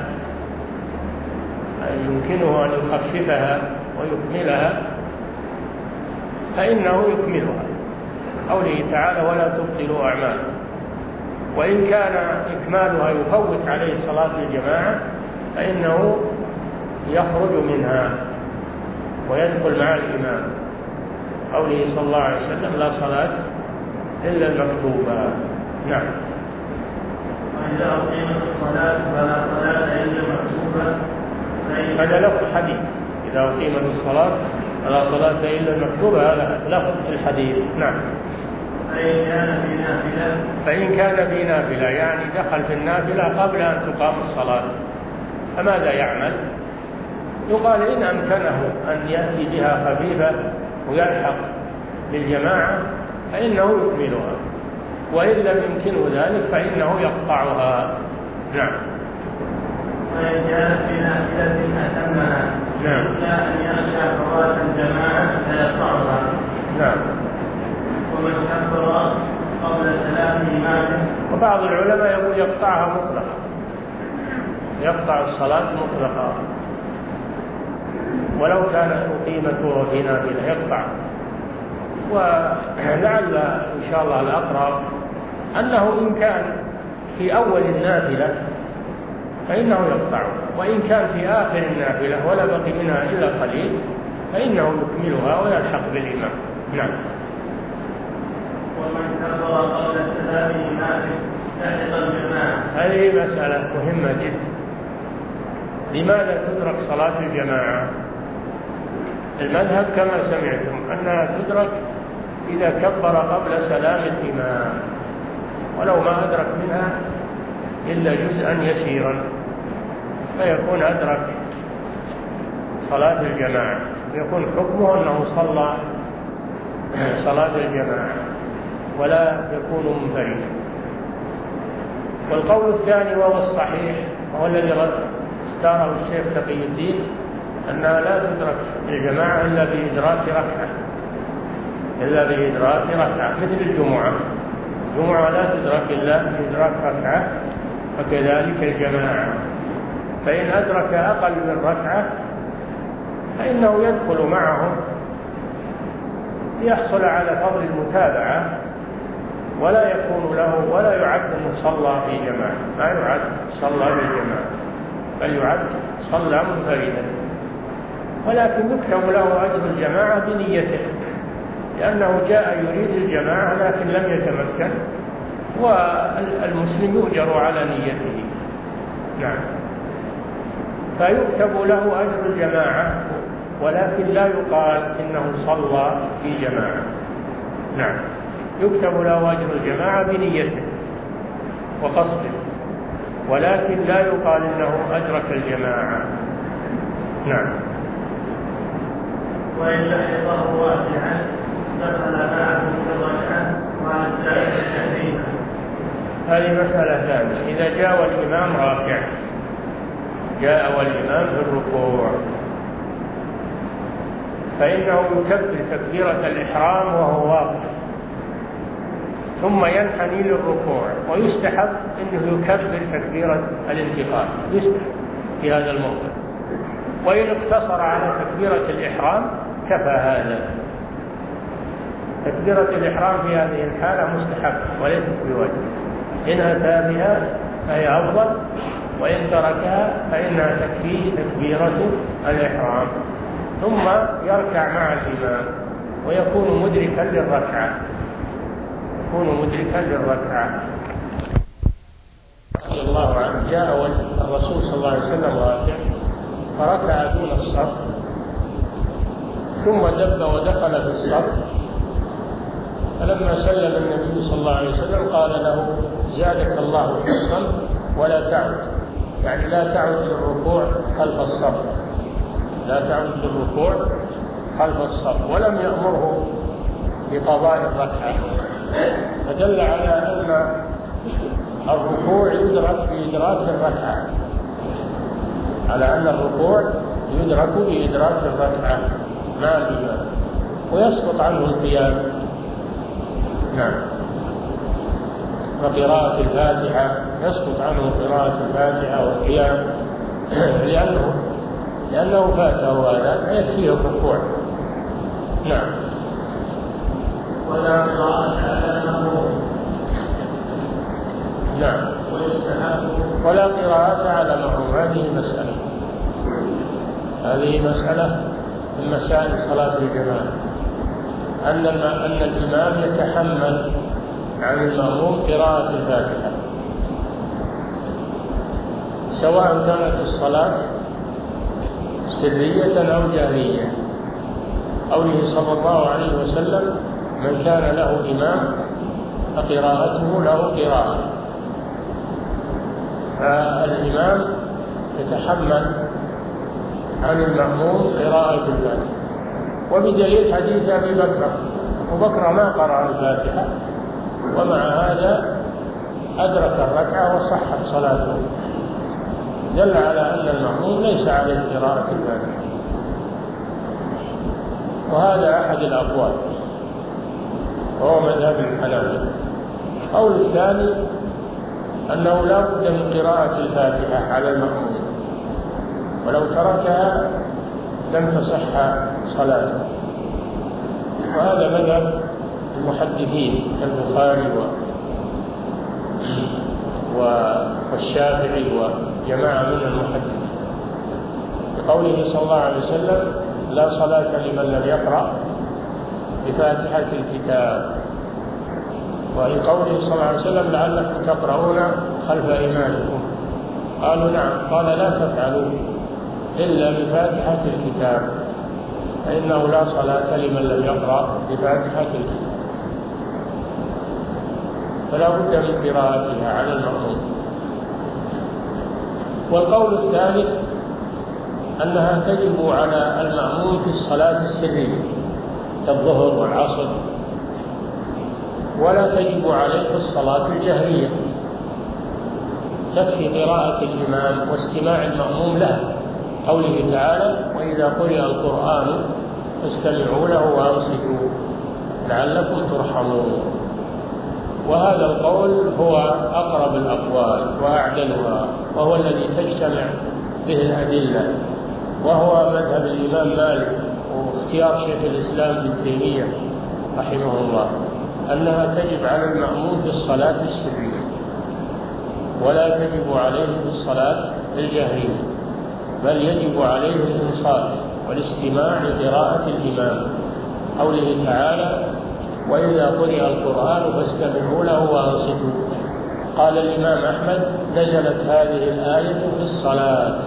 يمكنه أن يخففها ويكملها فإنه يكملها، قوله تعالى ولا تبطلوا أعمالكم. وإن كان إكمالها يفوت عليه صلاة الجماعة فإنه يخرج منها ويدخل مع الإمام، قوله صلى الله عليه وسلم لا صلاة إلا المكتوبة. نعم. وإذا أقيمت الصلاة فلا صلاة إلا المكتوبة. هذا لفظ الحديث، إذا أقيمت الصلاة فلا صلاة إلا المكتوبة، هذا لفظ الحديث. نعم. فإن كان في نافلة فإن كان في نافلة يعني دخل في النافلة قبل أن تقام الصلاة، فماذا يعمل؟ يقال إن أمكنه أن يأتي بها خفيفة ويلحق بالجماعة فإنه يكملها، وإن لم يمكنه ذلك فإنه يقطعها. نعم. وإن كانت في نافلة أتمها نعم. إلا أن يخشى فوات الجماعة فيقطعها. نعم. ومن كبر قبل سلام إمامه. وبعض العلماء يقول يقطعها مطلقا، يقطع الصلاة مطلقا ولو كان أقيمت وهو في نافلة يقطع. ولعل إن شاء الله الأقرب أنه إن كان في أول النافلة فإنه يقطعها، وإن كان في آخر النافلة ولا بقي منها إلا قليل فإنه يكملها ويلحق بالإمام. نعم. ومن كبر قبل سلام إمامه لحق الجماعة. هذه مسألة مهمة جدا. لماذا تدرك صلاة الجماعة؟ المذهب كما سمعتم أنها تدرك إذا كبر قبل سلام الإمام، ولو ما أدرك منها إلا جزءا يسيرا فيكون أدرك صلاة الجماعة، يكون حكمه أنه صلى صلاة الجماعة ولا يكون منفردا. والقول الثاني وهو الصحيح وهو الذي اختاره الشيخ تقي الدين أنها لا تدرك الجماعة إلا بإدراك ركعة إلا بإدراك ركعة مثل الجمعة، الجمعة لا تدرك إلا بإدراك ركعة، وكذلك الجماعة. فإن أدرك أقل من ركعة فإنه يدخل معهم ليحصل على فضل المتابعة، ولا يكون له ولا يعد مصلى في جماعة، لا يعد صلى بالجماعة، بل يعد صلى منفردا، ولكن يكتب له أجر الجماعة بنيته، لأنه جاء يريد الجماعة لكن لم يتمكن، والمسلم يؤجر على نيته. نعم. فيكتب له أجر الجماعة، ولكن لا يقال إنه صلى في جماعة. نعم. يكتب له أجر الجماعة بنيته وقصده، ولكن لا يقال إنه أدرك الجماعة. نعم. وإن لحقه واقعا دخل معه في الركعة مع الزائد التحريم. هذه مسألة ثانية. إذا جاء والإمام راكع، جاء والإمام في الركوع، فإنه يكبر تكبيرة الإحرام وهو واقف، ثم ينحني للركوع، ويستحب أنه يكبر تكبيرة الانتقال، يستحب في هذا الموضع. وإن اقتصر على تكبيرة الإحرام كفى هذا. تكبيرة الإحرام في هذه الحالة مستحب وليست بواجب، إن أتى بها فهي أفضل، وإن تركها فإنها تكفي تكبيرة الإحرام، ثم يركع مع الإمام ويكون مدركا للركعة، يكون مدركا للركعة. رضي الله عنه جاء الرسول صلى الله عليه وسلم راكع فركع دون الصف، ثم دب ودخل في الصف، فلما سلم النبي صلى الله عليه وسلم قال له: زادك الله حفظا ولا تعد، يعني لا تعد للركوع خلف الصف، لا تعد للركوع خلف الصف، ولم يأمره بقضاء الركعة، فدل على أن الركوع يدرك بإدراك الركعة، على أن الركوع يدرك بإدراك الركعة مع الإمام، ويسقط عنه القيام. نعم. وقراءة الفاتحة يسقط عنه قراءة الفاتحة والقيام، لأنه لأنه فاته هذا يكفيه الركوع. نعم. ولا قراءة على المأموم. نعم. ولا قراءة على المأموم. هذه مسألة هذه مسألة من مسائل صلاة الجماعة، أن أن الإمام يتحمل عن المأموم قراءة الفاتحة، سواء كانت الصلاة سرية أو جهرية. قوله صلى الله عليه وسلم: من كان له إمام فقراءته له قراءة. فالإمام يتحمل عن المأموم قراءة الفاتحة، وبدليل حديث أبي بكر، أبو بكر ما قرأ الفاتحة، ومع هذا أدرك الركعة وصحت صلاته، دل على أن المأموم ليس عليه قراءة الفاتحة. وهذا أحد الأقوال، وهو مذهب الحنابلة. القول الثاني أنه لا بد من قراءة الفاتحة على المأموم، ولو تركها لم تصح صلاته، وهذا مذهب المحدثين كالبخاري والشافعي وجماعة من المحدثين، بقوله صلى الله عليه وسلم: لا صلاة لمن لم يقرأ بفاتحة الكتاب. ولقوله صلى الله عليه وسلم: لعلكم تقرؤون خلف إمامكم. قالوا: نعم. قال: لا تفعلوا إلا بفاتحة الكتاب، فإنه لا صلاة لمن لم يقرأ بفاتحة الكتاب، فلا بد من قراءتها على المأموم. والقول الثالث أنها تجب على المأموم في الصلاة السرية كالظهر والعصر، ولا تجب عليه في الصلاة الجهرية، تكفي قراءة الإمام واستماع المأموم له، قوله تعالى: وإذا قرئ القرآن فاستمعوا له وأنصتوا لعلكم ترحمون. وهذا القول هو أقرب الأقوال وأعدلها، وهو الذي تجتمع به الأدلة، وهو مذهب الإمام مالك واختيار شيخ الإسلام ابن تيمية رحمه الله، أنها تجب على المأموم في الصلاة السرية ولا تجب عليه في الصلاة الجهرية، بل يجب عليه الإنصات والاستماع لقراءة الإمام. قوله تعالى: وإذا قرئ القرآن فاستمعوا له وأنصتوا. قال الإمام أحمد: نزلت هذه الآية في الصلاة.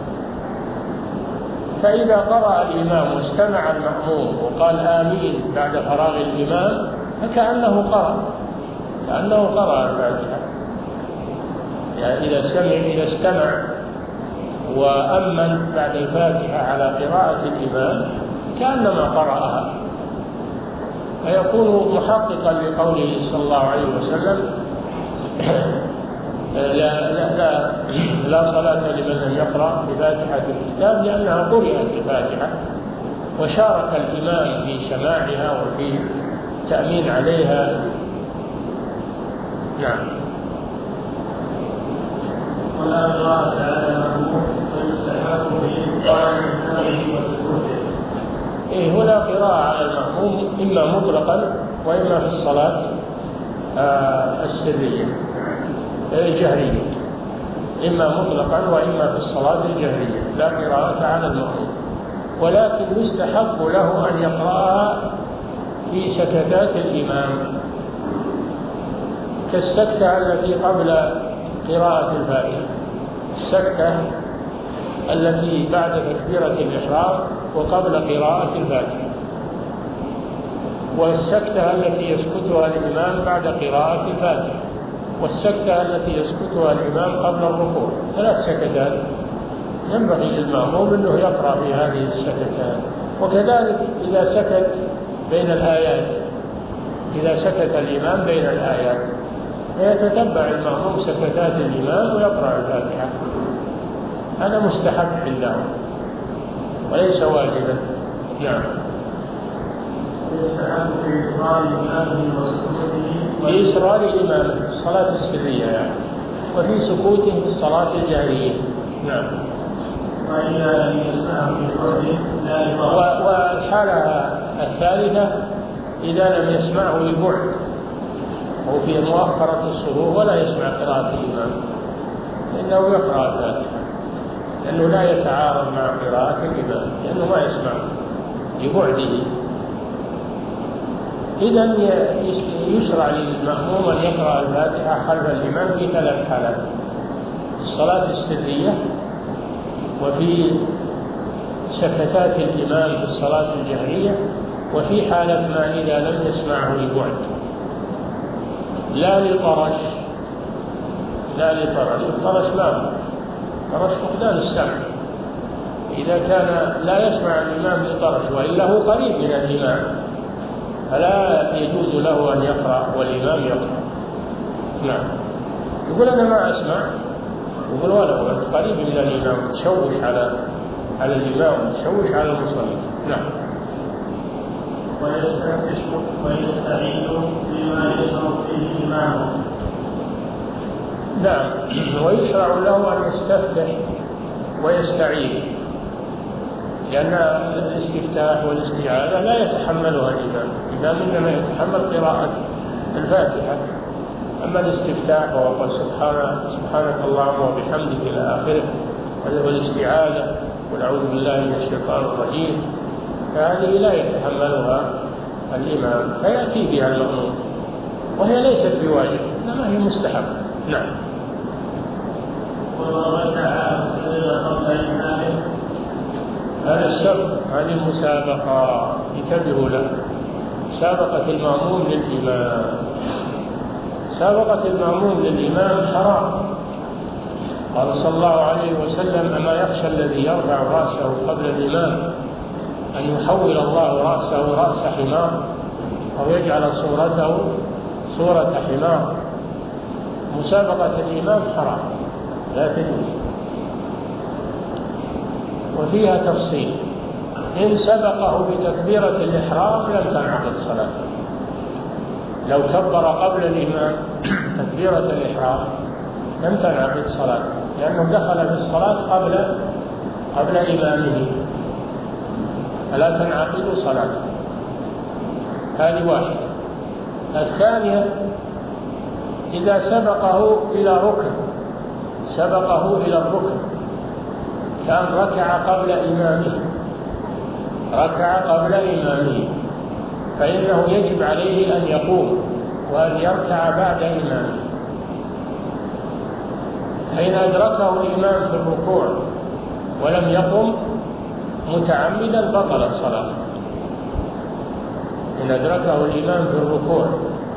فإذا قرأ الإمام واستمع المأموم وقال آمين بعد فراغ الإمام فكأنه قرأ كأنه قرأ الفاتحة، يعني إذا سمع إذا استمع وأمن بعد الفاتحة على قراءة الإمام كأنما قرأها، فيكون محققا لقوله صلى الله عليه وسلم: لا, لا, لا, لا صلاة لمن لم يقرأ بفاتحة الكتاب، لأنها قرأت الفاتحة وشارك الإمام في سماعها وفي تأمين عليها. نعم. ولا قراءة على المأموم ويستحب بإنصات الإمام وسكوته. إيه، هنا قراءة على المأموم إما مطلقا وإما في الصلاة آه السرية الجهرية، إما مطلقا وإما في الصلاة الجهرية، لا قراءة على المأموم، ولكن يستحب له أن يقرأها في سكتات الإمام كالسكتة التي قبل قراءة الفاتحة، السكتة التي بعد تكبيرة الإحرام وقبل قراءة الفاتحة، والسكتة التي يسكتها الإمام بعد قراءة الفاتحة، والسكتة التي يسكتها الإمام قبل الركوع. ثلاث سكتات ينبغي للمأموم أنه يقرأ في هذه السكتات. وكذلك إذا سكت بين الآيات، إذا سكت الإمام بين الآيات فيتتبع المأموم سكتات الإمام ويقرأ الفاتحة. هذا مستحب عندهم وليس واجبا. نعم. يستحب في إصرار الإمام وسكوته، في إصرار الإمام في الصلاة السرية يعني، وفي سكوته في الصلاة الجهرية. نعم. وإلا أن يسمع بقوله لا يطاع. والحالة الثالثة إذا لم يسمعه لبعد أو في مؤخرة الصدور ولا يسمع قراءة الإمام، فإنه يقرأ الفاتحة، لأنه لا يتعارض مع قراءة الإمام، لأنه ما يسمع لبعده. إذن يشرع للمأموم أن يقرأ الفاتحة خلف الإمام في ثلاث حالات: في الصلاة السرية، وفي سكتات الإمام في الصلاة الجهرية، وفي حالة ما إذا لم يسمعه لبعد، لا لطرش لا لطرش الطرش ما طرش فقدان السمع، إذا كان لا يسمع الإمام لطرش وإلا هو قريب من الإمام فلا يجوز له أن يقرأ والإمام يقرأ. نعم. يقول أنا ما أسمع، يقول ولا هو أنت قريب من الإمام تشوش على على الإمام تشوش على المصلي. نعم. ويستفتح ويستعيد فيما يشرع فيه إمامه. نعم. ويشرع له أن يستفتح ويستعيد، لأن الاستفتاح والاستعاذة لا يتحملها الإمام، الإمام إنما يتحمل قراءة الفاتحة، أما الاستفتاح وهو سبحانه سبحانك اللهم وبحمدك إلى آخره، والاستعاذة ونعوذ بالله من الشيطان الرجيم، فهذه لا يتحملها الإمام فيأتي بها المأموم، وهي ليست بواجب إنما هي مستحب. نعم. هذا الشرط، هذه المسابقة انتبهوا له، مسابقة المأموم للإمام. مسابقة المأموم للإمام حرام. قال صلى الله عليه وسلم: أما يخشى الذي يرفع رأسه قبل الإمام أن يحول الله رأسه رأس حمار أو يجعل صورته صورة حمار. مسابقة الإمام حرام لا تجوز، وفيها تفصيل: إن سبقه بتكبيرة الإحرام لم تنعقد صلاته، لو كبر قبل الإمام تكبيرة الإحرام لم تنعقد صلاته، لأنه دخل في الصلاة قبل قبل إمامه، فلا تنعقد صلاته. هذه واحدة. الثانية إذا سبقه إلى ركن سبقه إلى الركن كان ركع قبل إمامه ركع قبل إمامه فإنه يجب عليه أن يقوم وأن يركع بعد إمامه. فإن أدركه الإمام في الركوع ولم يقم متعمدا بطلت صلاته. إن أدركه الإمام في الركوع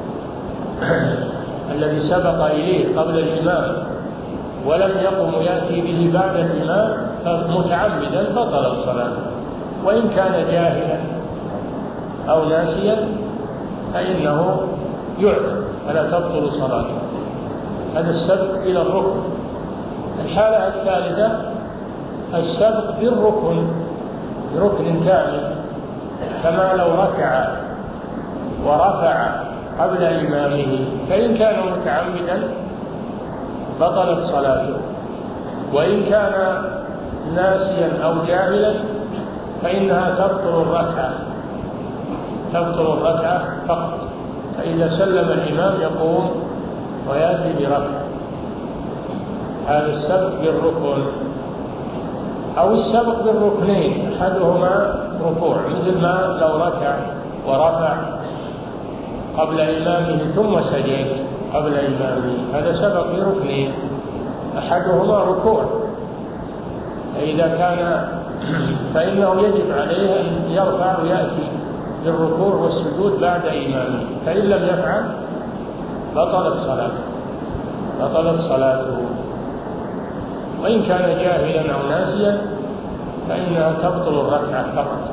الذي سبق إليه قبل الإمام ولم يقم يأتي به بعد الإمام فمتعمدا بطلت صلاته، وإن كان جاهلا أو ناسيا فإنه يعذر فلا تبطل صلاته. هذا السبق إلى الركن. الحالة الثالثة السبق بالركن بركن كامل، كما لو ركع ورفع قبل إمامه فإن كان متعمدا بطلت صلاته، وإن كان ناسيا أو جاهلا فإنها تبطل الركعة تبطل الركعة فقط. فإذا سلم الإمام يقوم ويأتي بركعة. هذا السبق بالركن. أو السبق بالركنين أحدهما ركوع، مثل ما لو ركع ورفع قبل إمامه ثم سجد قبل إمامه، هذا سبق بركنين أحدهما ركوع. فإذا كان فإنه يجب عليه أن يرفع ويأتي بالركوع والسجود بعد إمامه، فإن لم يفعل بطلت صلاته بطلت صلاته وإن كان جاهلا أو ناسيا فإنها تبطل الركعة فقط.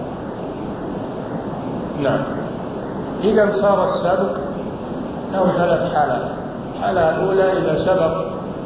نعم. إذا صار السبق له ثلاث حالات. الحالة الأولى إذا سبق،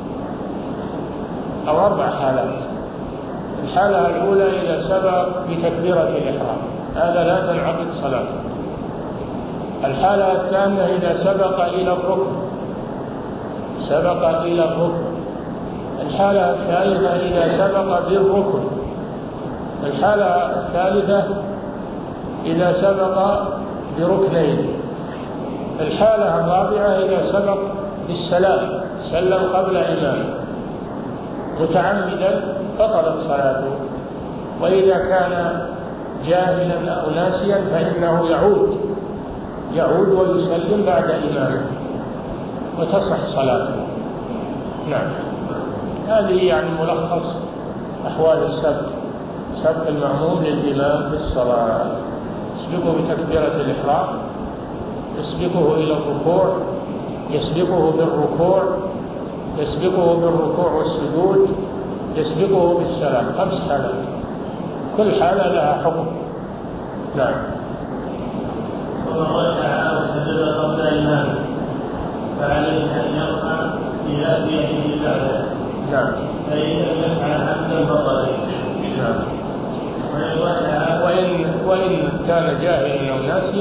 أو أربع حالات. الحالة الأولى إذا سبق بتكبيرة الإحرام، هذا لا تنعقد صلاته. الحالة الثانية إذا سبق إلى الركن سبق إلى الركن. الحالة الثالثة إذا سبق بالركن. الحالة الثالثة إذا سبق بركنين. الحالة الرابعة إذا سبق بالسلام سلم قبل إمامه متعمدا بطلت صلاته. وإذا كان جاهلا أو ناسيا فإنه يعود يعود ويسلم بعد إمامه وتصح صلاته. نعم. هذه يعني ملخص أحوال السبق. سبق المأموم للإمام في الصلاة: يسبقه بتكبيرة الإحرام، يسبقه إلى الركوع، يسبقه بالركوع، يسبقه بالركوع والسجود، يسبقه بالسلام. خمس حالات، كل حالة لها حكم. نعم. ومن ركع أو سجد قبل إمامه فعليه أن يرفع بيده يده بعده. نعم. فإن لم يفعل عمدا بطل. نعم. وإن وإن كان جاهلا أو ناسيا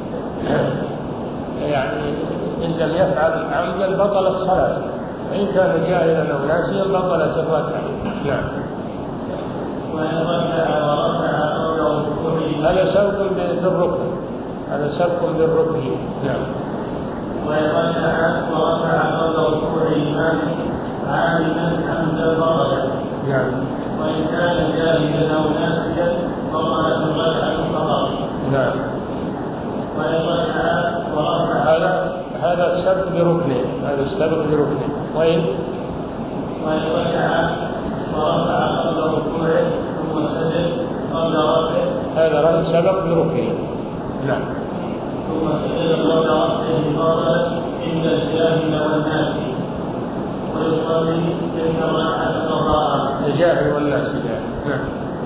يعني إن لم يفعل عمدا بطلت صلاته، وإن كان جاهلا أو ناسيا بطلت الركعة. نعم. وإن ركع ورفع قبل ركوعه هذا سبق بالركن هذا سبق بالركن. نعم. وإن ركع ورفع قبل ركوع الإمام عاملا حمدا بطل. نعم. وإن كان جاهلا أو ناسيا بطلت الركعة فقط. نعم. وإن ركع ورفع هذا هذا السبق بركنين هذا السبق بركنين. وإن وإن ركع ورفع قبل ركوعه ثم سجد قبل رفعه هذا سبق بركنين. نعم. ثم سجد قبل رفعه بطلت عند الجاهل والناسي، ويصلي تلك الركعة قضاء. الجاهل والناسي. نعم.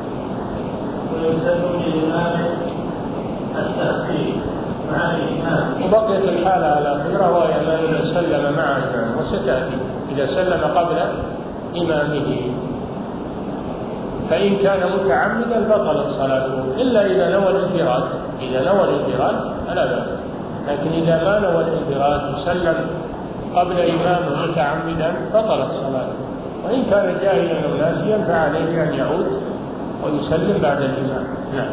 ويسن للإمام التخفيف مع الإمام. وبقيت الحالة الأخيرة وهي ما إذا سلم مع الإمام، وستأتي إذا سلم قبل إمامه، فإن كان متعمدا بطلت صلاته إلا إذا نوى الانفراد. إذا نوى الانفراد فلا بأس. لكن إذا ما نوى الانفراد وسلم قبل إمامه متعمدا بطلت صلاته، وإن كان جاهلا أو ناسيا فعليه أن يعود ويسلم بعد الإمام. نعم.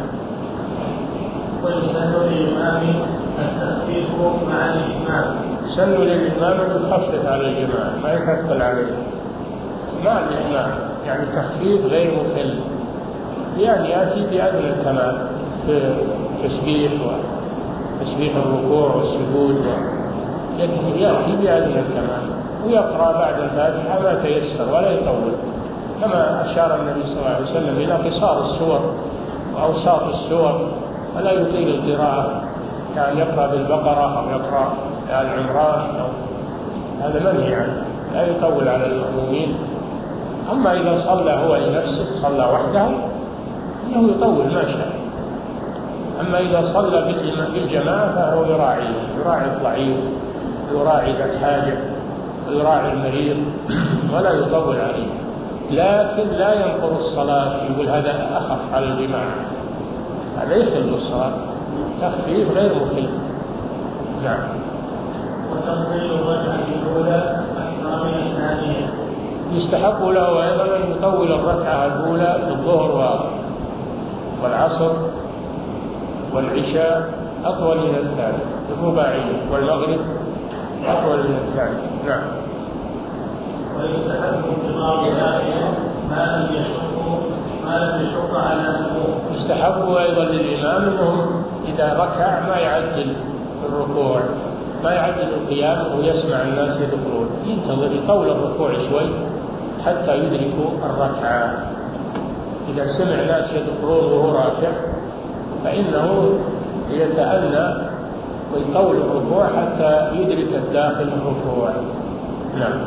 ويسن للإمام التخفيف مع الإمام. سن للإمام أن يخفف على الجماعة، ما يثقل عليه مع الإمام، يعني تخفيف غير مخل، يعني يأتي بأدنى الكمال في تسبيح وتسبيح الركوع والسجود، يأتي بأدنى الكمال، ويقرأ بعد الفاتحة ما تيسر ولا يطول، كما أشار النبي صلى الله عليه وسلم إلى قصار السور وأوساط السور، ولا يطيل القراءة، يعني يقرأ بالبقرة أو يقرأ آل عمران أو هذا منهي عنه، لا يطول على المأمومين. أما إذا صلى هو لنفسه صلى وحده إنه يطول ما شاء. أما إذا صلى بالجماعة فهو يراعي يراعي الضعيف، يراعي ذا الحاجة، ويراعي المريض، ولا يطول عليه، لكن لا ينقر الصلاة يقول هذا أخف على الجماعة، هذا يخل الصلاة، تخفيف غير مخل. نعم. وتفضيل الركعة الأولى أكثر من الثانية. يستحق له أيضا أن يطول الركعة الأولى في الظهر والعصر والعشاء أطول من الثانية الرباعية، والمغرب أطول من الثانية. نعم. ويستحب انتظار ذلك ما لم يشق ما لم يشق على المأموم. يستحب أيضا للإمام أنه إذا ركع ما يعدل الركوع، ما يعدل القيام ويسمع الناس يدخلون، ينتظر يطول الركوع شوي حتى يدركوا الركعة. إذا سمع ناس يدخلون وهو راكع فإنه يتأنى ويطول الركوع حتى يدرك الداخل الركوع. نعم.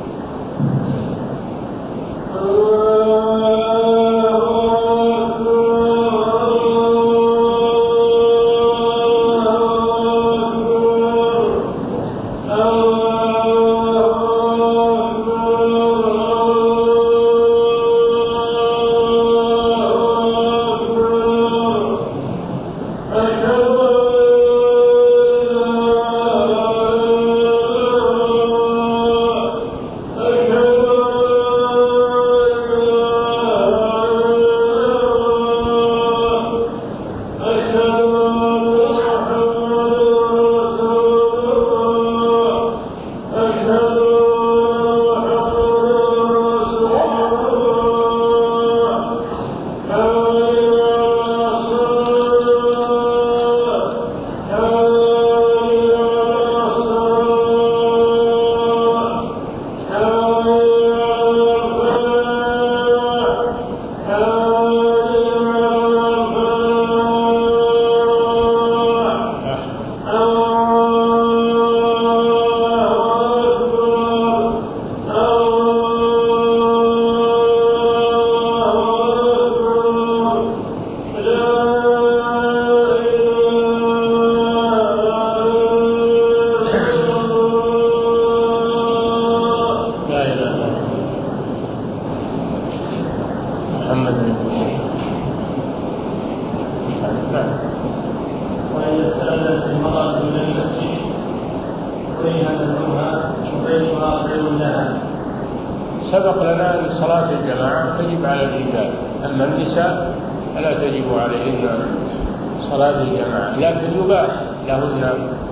سبق لنا أن صلاة الجماعة تجب على الرجال، أما النساء فلا تجب عليهن صلاة الجماعة، لكن يباح لهن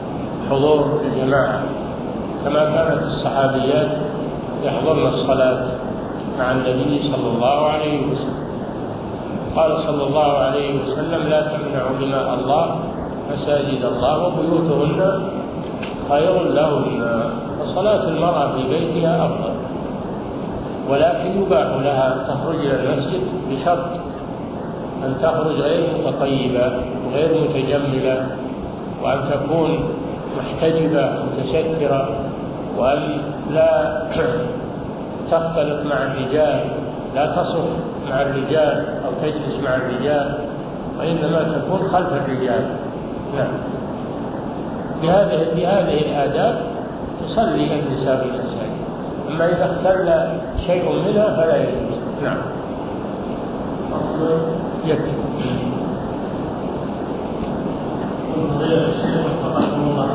حضور الجماعة كما كانت الصحابيات يحضرن الصلاة مع النبي صلى الله عليه وسلم. قال صلى الله عليه وسلم: لا تمنعوا إماء الله مساجد الله وبيوتهن خير لهن. فصلاة المرأة في بيتها أفضل، ولكن يباح لها تخرج إلى المسجد بشرط أن تخرج غير متطيبة وغير متجملة، وأن تكون محتجبة متسترة، وأن لا تختلط مع الرجال، لا تصف مع الرجال أو تجلس مع الرجال، وإنما تكون خلف الرجال. نعم. بهذه بهذه الآداب تصلي النساء في المساجد، أما إذا اختل شيء منها فلا يجوز. نعم. يكفي. الشيخ رحمه الله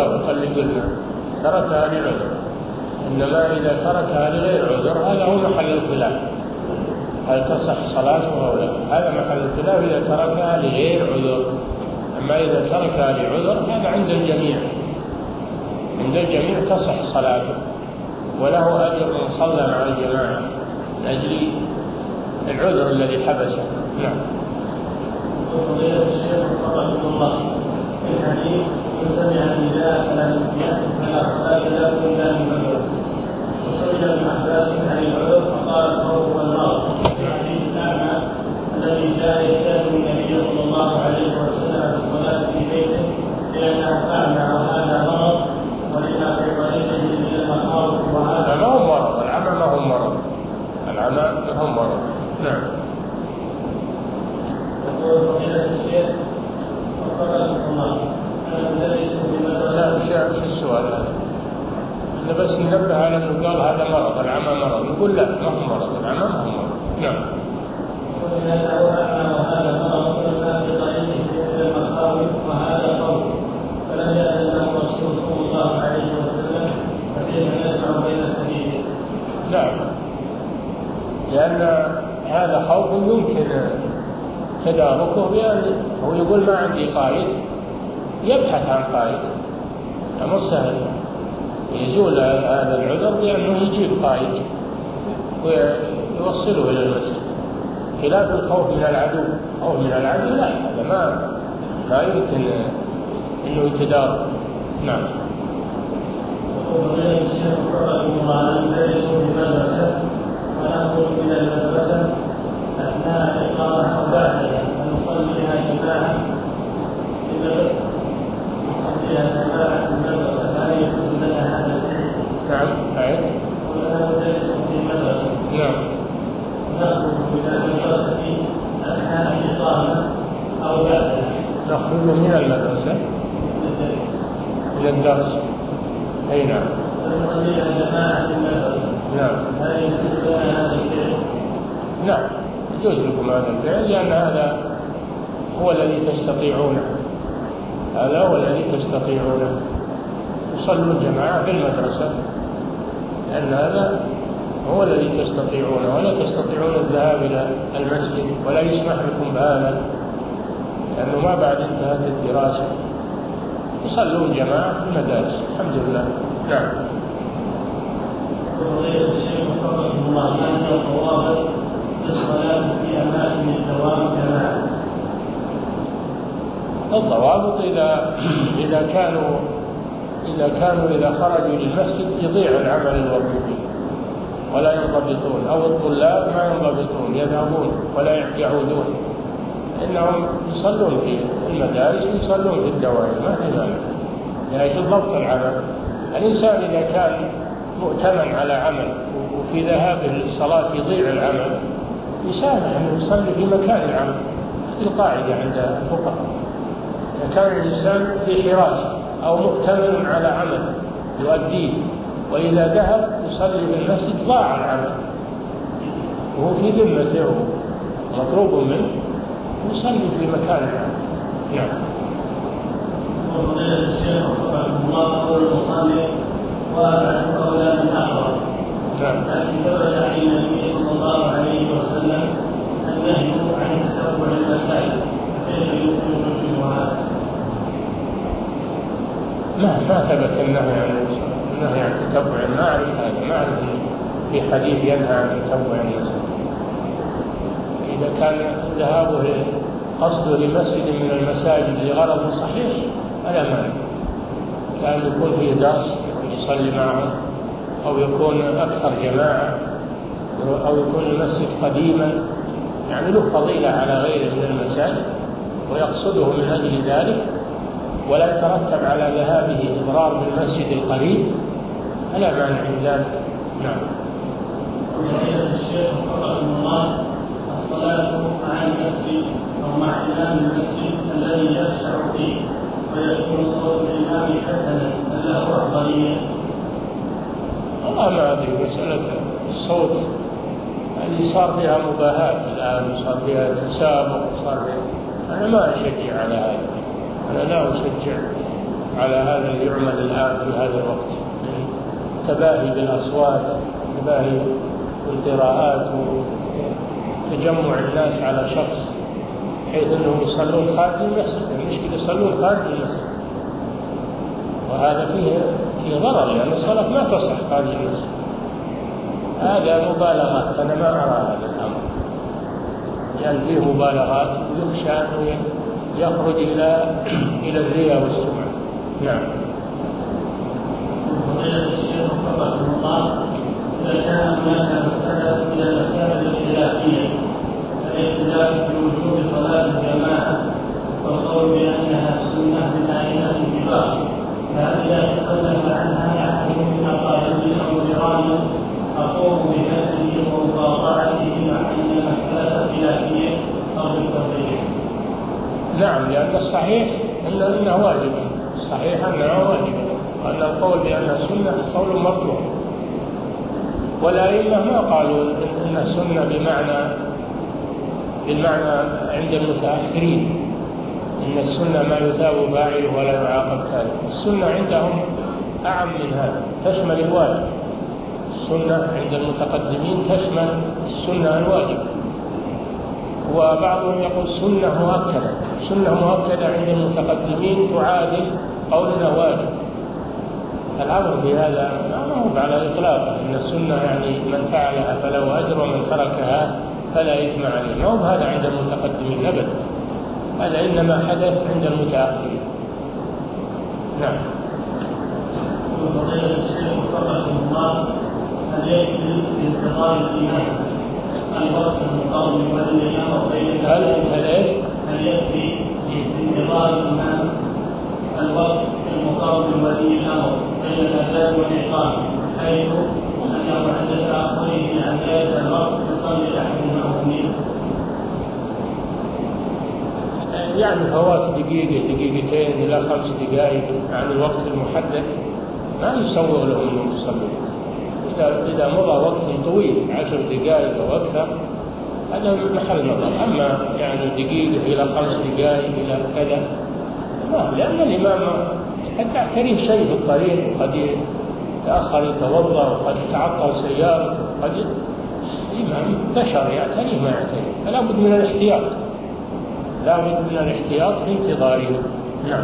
الموافقة اللي قلنا تركها لعذر، إنما إذا تركها لغير عذر هذا هو محل الخلاف، هل تصح صلاته أو لا؟ هذا محل الخلاف إذا تركها لغير عذر. أما إذا تركها لعذر هذا عند الجميع، عند الجميع تصح صلاته وله أجر من صلى مع الجماعة من أجل العذر الذي حبسه. نعم. فضيلة الشيخ رحمه الله في الحديث من سمع النداء فلا فلا صلاة له إلا من عذر، وسئل ابن عباس عن العذر فقال الخوف والمرض في حديث الأعمى الذي جاء يشتكي النبي صلى الله عليه وسلم بالصلاة في بيته لأنه أعمى وهذا مرض ولما في طريقه إلى المخاوف وهذا ما هو مرض، العمى ما هو مرض، العمى ما هو مرض. نعم. يقول فضيلة الشيخ وفقكم الله أنا مدرس في مدرسة. لا مش السؤال هذا، إحنا بس ننبه على أنه قال هذا مرض، العمى مرض، نقول لا ما هو مرض، العمى ما هو مرض. نعم. وهذا أعمى وهذا مرض ولما في طريقه إلى المخاوف وهذا خوف فلم يأذن له الرسول صلى الله عليه وسلم فكيف نجمع بين الحديثين؟ نعم، لأن هذا خوف يمكن تداركه بأن هو يقول ما عندي قائد، يبحث عن قائد، أمر سهل يزول هذا العذر بأنه يجيب قائد ويوصله إلى المسجد، خلاف الخوف من العدو. خوف من العدو لا، هذا ما ما يمكن أنه يتدارك. نعم. يقول الشيخ رحمه الله ندرس في مدرسة ونخرج من المدرسة أثناء الإقامة أو بعدها ونصليها جماعة نصليها جماعة في المدرسة هل يجوز لنا هذا الفعل؟ نعم. أي. ونحن ندرس في مدرسة. نعم. نخرج من المدرسة أثناء الإقامة أو بعدها. نخرج من المدرسة إلى الدرس. أي نعم. ونصليها جماعة في المدرسة. نعم. هل يجوز لنا هذا الفعل؟ نعم يجوز لكم هذا الفعل، لأن هذا هو الذي تستطيعونه، هذا هو الذي تستطيعونه، تصلوا الجماعة في المدرسة، لأن هذا هو الذي تستطيعونه، ولا تستطيعون الذهاب إلى المسجد ولا يسمح لكم بهذا، لأنه ما بعد انتهت الدراسة، تصلوا الجماعة في المدارس. الحمد لله. نعم. فضيلة الشيخ وفقكم الله ما هي الضوابط للصلاة في أماكن الدوام جماعة؟ الضوابط إذا إذا كانوا إذا كانوا إذا خرجوا للمسجد يضيع العمل الوظيفي ولا ينضبطون، أو الطلاب ما ينضبطون يذهبون ولا يعودون، إنهم يصلون في المدارس ويصلون في الدوائر، ما في مانع لأجل ضبط العمل. الإنسان إذا كان مؤتمن على عمل وفي ذهابه للصلاة يضيع العمل يسامح أن يصلي في مكان العمل. القاعدة عند الفقهاء إذا كان الإنسان في حراسة أو مؤتمن على عمل يؤديه وإذا ذهب يصلي في المسجد ضاع العمل وهو في ذمته مطلوب منه يصلي في مكان العمل. نعم. وفضيلة الشيخ وفقكم الله قول المصلي وأبعد أولى من أقرب. نعم. لكن ثبت عن النبي صلى الله عليه وسلم النهي عن تتبع المساجد، كيف يمكن تنفيذها؟ ما ما ثبت النهي عن النهي عن تتبع، ما أعرف هذا، ما أعرف في حديث ينهى عن تتبع المساجد. إذا كان ذهابه قصده لمسجد من المساجد لغرض صحيح فلا مانع، كان يكون فيه درس يصلي معهم، أو يكون أكثر جماعة، أو يكون المسجد قديما يعني له فضيلة على غيره من المساجد ويقصده من أجل ذلك ولا يترتب على ذهابه إضرار بالمسجد القريب فلا مانع من ذلك. نعم. وفضيلة الشيخ وفقكم الله الصلاة مع المسجد أو مع إمام المسجد الذي يخشع فيه ويكون صوت الإمام حسنا هل له أفضلية؟ والله ما أدري، مسألة الصوت اللي صار فيها مباهات الآن، صار فيها تسابق، صار فيها، أنا ما أشجع على هذا، أنا لا أشجع على هذا اللي يعمل الآن في هذا الوقت، تباهي بالأصوات، تباهي بالقراءات، وتجمع الناس على شخص حيث أنهم يصلون خارج المسجد، المشكلة يصلون خارج المسجد، وهذا فيه فيه ضرر، لأن الصلاة ما تصح خارج المسجد. هذا مبالغات، أنا ما أرى هذا الأمر، يعني فيه مبالغات ويخشى أنه يخرج إلى إلى الرياء والسمعة. نعم. فضيلة الشيخ وفقكم الله، إذا كان هناك مسألة من المسائل الخلافية الاختلاف في وجوب صلاة الجماعة والقول بأنها سنة من أئمة الكبار، فهل إذا تكلم عنها أحد من أقاربه أو جيرانه أقوم بنفسه ومقاطعته مع أن المسألة خلافية أو بالتوضيح؟ نعم، لأن الصحيح أنها واجبة، الصحيح أنها واجبة، وأن القول بأنها سنة قول مرجوح، والأئمة ما قالوا أنها سنة بمعنى بالمعنى عند المتأخرين، إن السنة ما يثاب فاعله ولا يعاقب تاركه. السنة عندهم أعم من هذا، تشمل الواجب. السنة عند المتقدمين تشمل السنة الواجب، وبعضهم يقول سنة مؤكدة. سنة مؤكدة عند المتقدمين تعادل قولنا واجب. الأمر بهذا ما هو على الإطلاق، إن السنة يعني من فعلها فله أجر ومن تركها فلا إثم عليه، ما هو هذا عند المتقدمين أبدا، هذا إنما حدث عند المتأخرين. نعم. وفضيلة الشيخ وفقكم الله، هل يكفي بانتظار الإمام الوقت المقام لولي الأمر بين هل هل إيش؟ هل يكفي بانتظار الإمام الوقت المقام لولي الأمر بين الأذان والإقامة، حيث أنه عند تأخره عن ذلك الوقت يصلي أحد المأمومين؟ يعني فوات دقيقة دقيقتين إلى خمس دقائق عن الوقت المحدد ما يسوغ لهم أن يصلوا. إذا إذا مضى وقت طويل عشر دقائق أو أكثر هذا محل نظر، أما يعني دقيقة إلى خمس دقائق إلى كذا ما، لأن الإمام قد يعتريه شيء في الطريق، وقد تأخر يتوضأ، وقد تعطل سيارته، قد الإمام بشر يعتريه ما يعتريه، فلا بد من الاحتياط، لا بد من الاحتياط في انتظاره. نعم.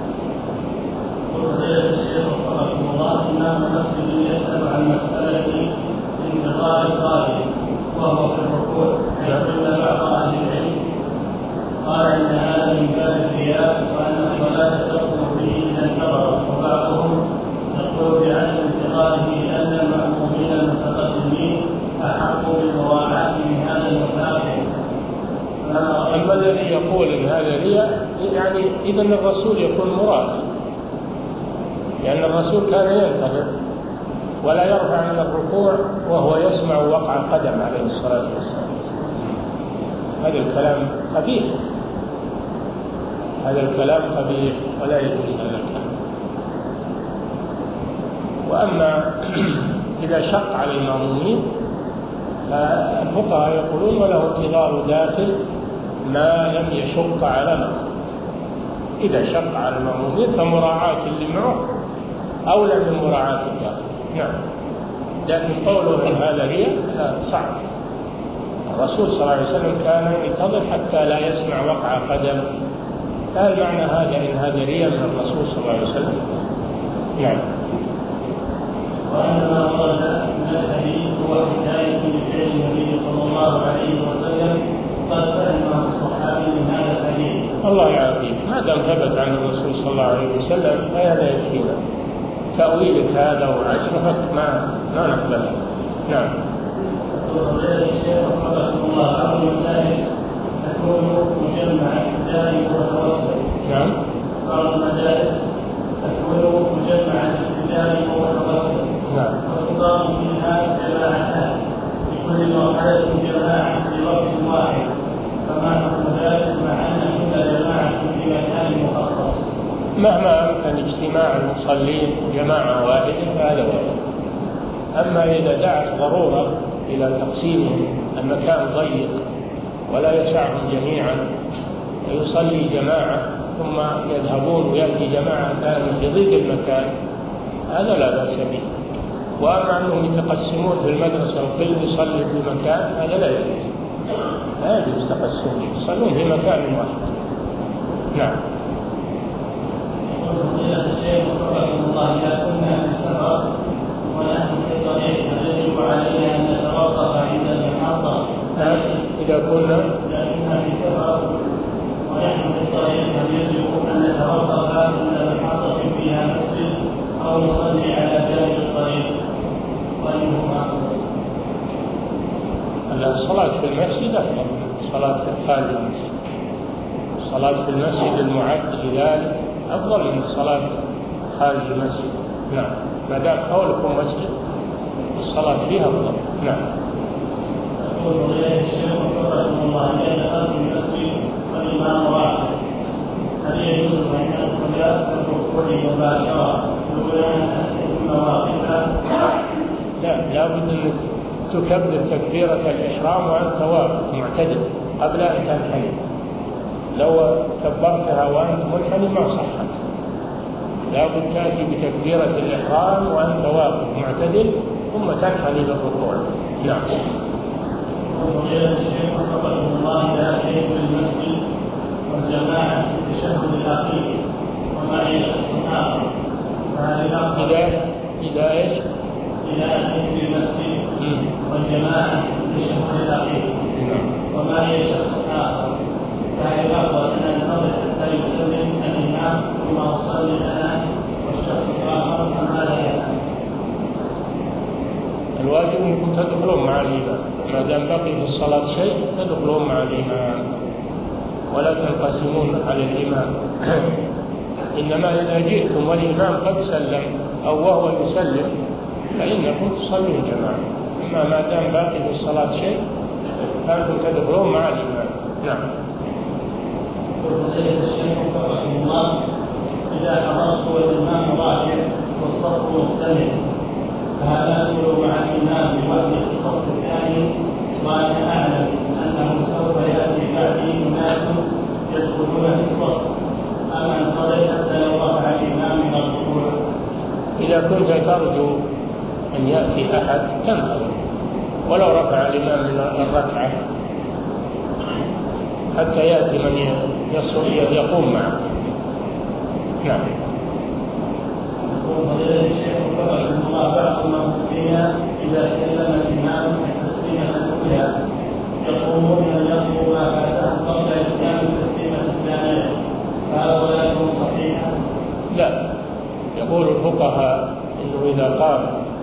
وفضيلة الشيخ وفقكم الله، إمام مسجد يسأل عن مسألة انتظار القارئ وهو في الركوع، حيث أن بعض أهل العلم قال إن هذا من باب الرياء وأن الصلاة تبطل به إذا انتظر، وبعضهم يقول بعدم انتظاره لأن المأمومين المتقدمين أحق بالمراعاة من هذا المتأخر. أما الذي يقول إن هذا رياء يعني إذا الرسول يكون مراد، لأن الرسول كان ينتظر ولا يرفع من الركوع وهو يسمع وقع قدم عليه الصلاة والسلام. هذا الكلام قبيح، هذا الكلام قبيح ولا يجوز هذا الكلام. وأما إذا شق على المأمومين فالفقهاء يقولون وله انتظار داخل ما لم يشق على من. إذا شق على المأمومين فمراعاة اللي معه أولى من مراعاة الداخل. نعم. لكن قوله إن هذا رياء صعب. الرسول صلى الله عليه وسلم كان ينتظر حتى لا يسمع وقع قدم، فهل معنى هذا إن هذا رياء من الرسول صلى الله عليه وسلم؟ نعم. وأنما ورد من الحديث هو حكاية لفعل النبي صلى الله عليه وسلم قد فهمه الصحابي من هذا الحديث. الله يعافيك، ما دام ثبت عن الرسول صلى الله عليه وسلم فهذا يكفينا. تأويلك هذا وعشرفك ما ما نقبله. نعم. وفضيلة الشيخ وفقكم الله، بعض المدارس تكون مجمع ابتدائي ومتوسط. نعم. بعض المدارس تكون مجمع ابتدائي ومتوسط. نعم. وتقام فيها جماعتان لكل مرحلة جماعة في وقت واحد، فما حكم ذلك مع أن كل جماعة في مكان مخصص؟ مهما أمكن اجتماع المصلين جماعة واحدة فهذا واحد. أما إذا دعت ضرورة إلى تقسيمهم، المكان ضيق ولا يسعهم جميعا ويصلي جماعة ثم يذهبون ويأتي جماعة ثانية لضيق المكان هذا لا بأس به. وأما أنهم يتقسمون في المدرسة وكل يصلي في مكان هذا لا يجوز، لا يجوز تقسمون، يصلون في مكان واحد. نعم. فضيلة الشيخ وفقكم الله، إذا كنا في السفر ونحن في الطريق يجب علينا أن نتوقف عند المحطة. إذا كنا إذا كنا في سفر ونحن في الطريق يجب أن نتوقف عند محطة فيها مسجد أو نصلي على جانب الطريق، وأيهما أفضل؟ الصلاة في المسجد أفضل من الصلاة خارج المسجد. الصلاة في المسجد المعد لذلك أفضل من الصلاة خارج المسجد. نعم، ما دام حولكم مسجد الصلاة فيها أفضل. نعم. يقول فضيلة الشيخ وفقكم الله، إذا دخلت المسجد والإمام واحد هل يجوز أن أدخل الركوع مباشرة دون أن أسجد مواقفها؟ لا، لا بد أن تكبر تكبيرة الإحرام وأنت واقف معتدل قبل أن تنحني. لو كبرتها وأنت منحني ما صحت. لا بد تأتي بتكبيرة الإحرام وأنت واقف معتدل ثم تنحني للركوع. نعم. فضيلة الشيخ وفقكم الله، إذا أتيت المسجد والجماعة في التشهد الأخير ومعي شخص آخر إذا إذا إيش؟ إذا أتيت المسجد والجماعة في التشهد الأخير ومعي شخص آخر فهل الأفضل أن أنتظر حتى يسلم الإمام ثم أصلي أنا والشخص الآخر أم ماذا يفعل؟ الواجب أنكم تدخلون مع الإمام، ما دام بقي في الصلاة شيء تدخلون مع الإمام ولا تنقسمون على الإمام. إنما إذا جئتم والإمام قد سلم أو وهو يسلم فإنكم تصلون جماعة. أما ما دام باقي في الصلاة شيء فأنتم تدخلون مع الإمام. نعم. فضيلة الشيخ وفقكم الله، إذا حضرت والإمام راكع والصف مختلف فهل أدخل مع الإمام بوقت الصف الثاني وأنا أعلم أنه سوف يأتي بعدي أناس يدخلون في الصف أم أنتظر حتى لو رفع الإمام من الركوع؟ إذا كنت ترجو أن يأتي أحد تنتظر ولو رفع الإمام من الركعة حتى يأتي من يقوم معه. نعم. فضيلة الشيخ وفقكم الله، بعض المؤمنين إذا كلم الإمام التسليمة الأولى يقومون أن يقوموا ما فاتهم قبل إتمام التسليمة الثانية، فهل صلاتهم صحيحة؟ لا، يقول الفقهاء إنه إذا قام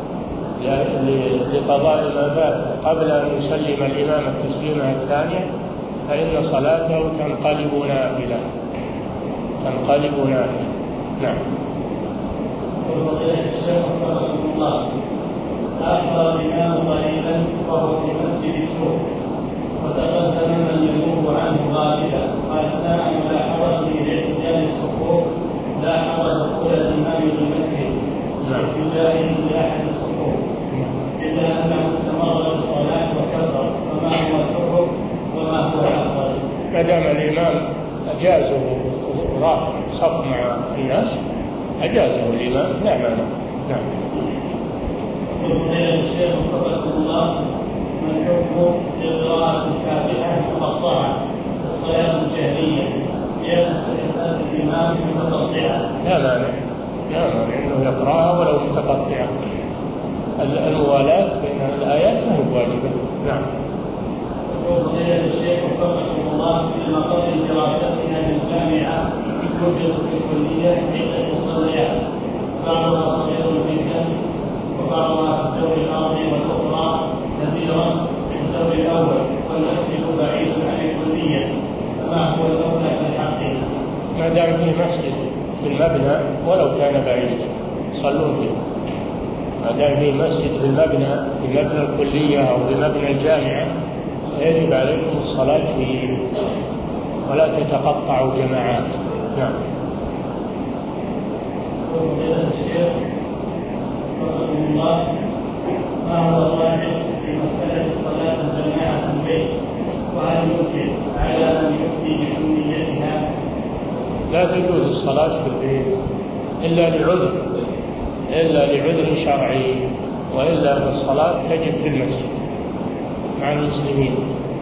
لقضاء ما فات قبل أن يسلم الإمام التسليمة الثانية فإن صلاته تنقلب نافلة تنقلب نافلة. نعم. فضيلة الشيخ وفقكم الله، أحضر الإمام قليلا وهو في مسجد سوق وتقدم من ينوب عنه غالبا وأثناء ملاحظته لاعتدال الصفوف لاحظ دخول الإمام للمسجد بجانب لأحد الصفوف إلا أنه استمر بالصلاة وكبر، فما هو الحكم وما هو الأفضل؟ ما دام الإمام أجازه راح صف مع الناس أجازه الإمام لا مانع. نعم. فضيلة الشيخ وفقكم الله، من حكم قراءة الفاتحة مقطعة في الصلاة الجهرية لأن استحقاق الإمام متقطعة؟ لا مانع، لا مانع إنه يقرأها ولو متقطعة. الموالاة بين الآيات ما هي واجبة. نعم. فضيلة الشيخ وفقكم الله، في مقر دراستنا بالجامعة توجد في الكلية عدة مصليات بعضها صغير جدا وبعضها في الدور الأرضي والأخرى كثيرا في الدور الأول والمسجد بعيد عن الكلية، فما هو الأولى في حقه؟ ما دام فيه مسجد في المبنى ولو كان بعيدا صلوا فيه. ما دام فيه مسجد في المبنى في مبنى الكلية أو في مبنى الجامعة يجب عليكم الصلاة فيه ولا تتقطعوا جماعات. نعم. فضيلة الشيخ وفقكم الله، ما هو الراجح في مسألة صلاة الجماعة في البيت وهل يمكن على من يفتي بسنيتها؟ لا تجوز الصلاة في البيت إلا لعذر إلا لعذر شرعي، وإلا فالصلاة تجب في المسجد مع المسلمين.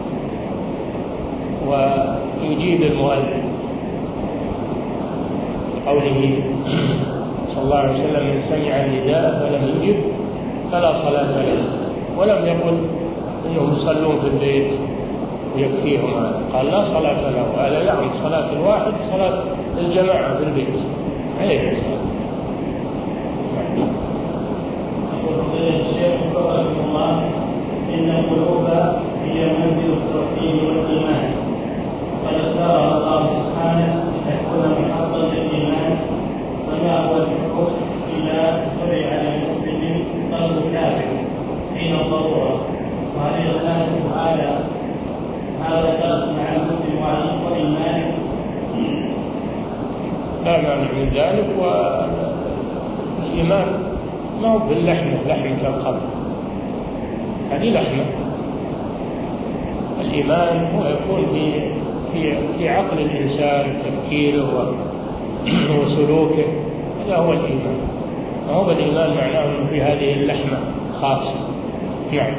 ويجيب المؤذن قوله صلى الله عليه وسلم: من سمع النداء فلم يجب فلا صلاة له. ولم يقل انهم يصلون في البيت ويكفيهم هذا، قال لا صلاة له. هذا يعني صلاة الواحد صلاة الجماعة في البيت عليه الصلاة. يقول الشيخ رحمه الله: إن القلوب هي منزل التوحيد والإيمان، قد اختارها الله سبحانه لتكون محطا للإيمان، وما هو الحكم إلا شرع للمسلم قلب كافر حين الضرورة، وهل يختلف هذا هذا درس مع المسلم والإيمان؟ لا مانع من ذلك. والإيمان ما هو باللحمة، لحمة القلب هذه لحمة. الإيمان هو يكون في في في عقل الإنسان، تفكيره وسلوكه، هذا هو الإيمان. وهو الإيمان معناه في هذه اللحمة خاصة. نعم.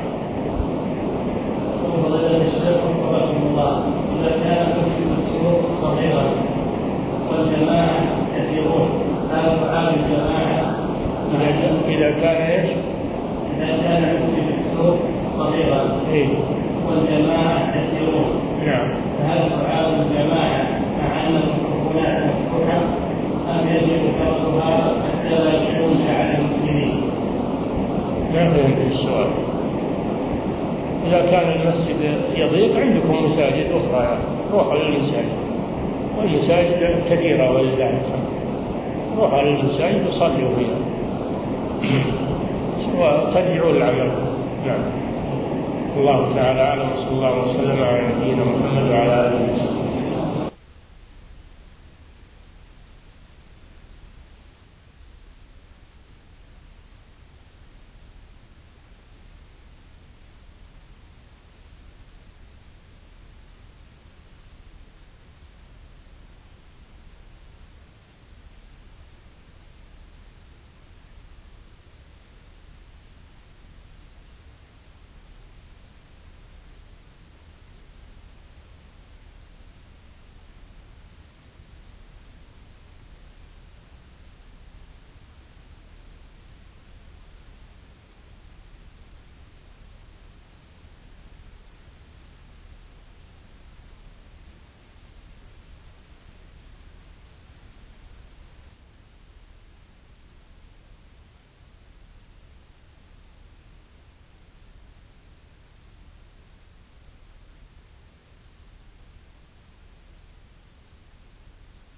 وقال الشيخ رحمه الله: إذا كان مسجد السوق صغيرا والجماعة كثيرون، هل تعامل الجماعة؟ إذا كان إيش؟ إذا كان مسجد السوق صغيرا إيه؟ والجماعة كثيرون، نعم، فهل تعامل الجماعة مع أن الميكروفونات مفتوحة أم يجب تركها حتى لا يشوش على المسلمين؟ ما فهمت السؤال. إذا كان المسجد يضيق عندكم مساجد أخرى، روحوا للمساجد، والمساجد كثيرة ولله الحمد، روحوا للمساجد وصلوا فيها وتدعوا العمل. نعم. الله تعالى أعلم، وصلى الله وسلم على نبينا محمد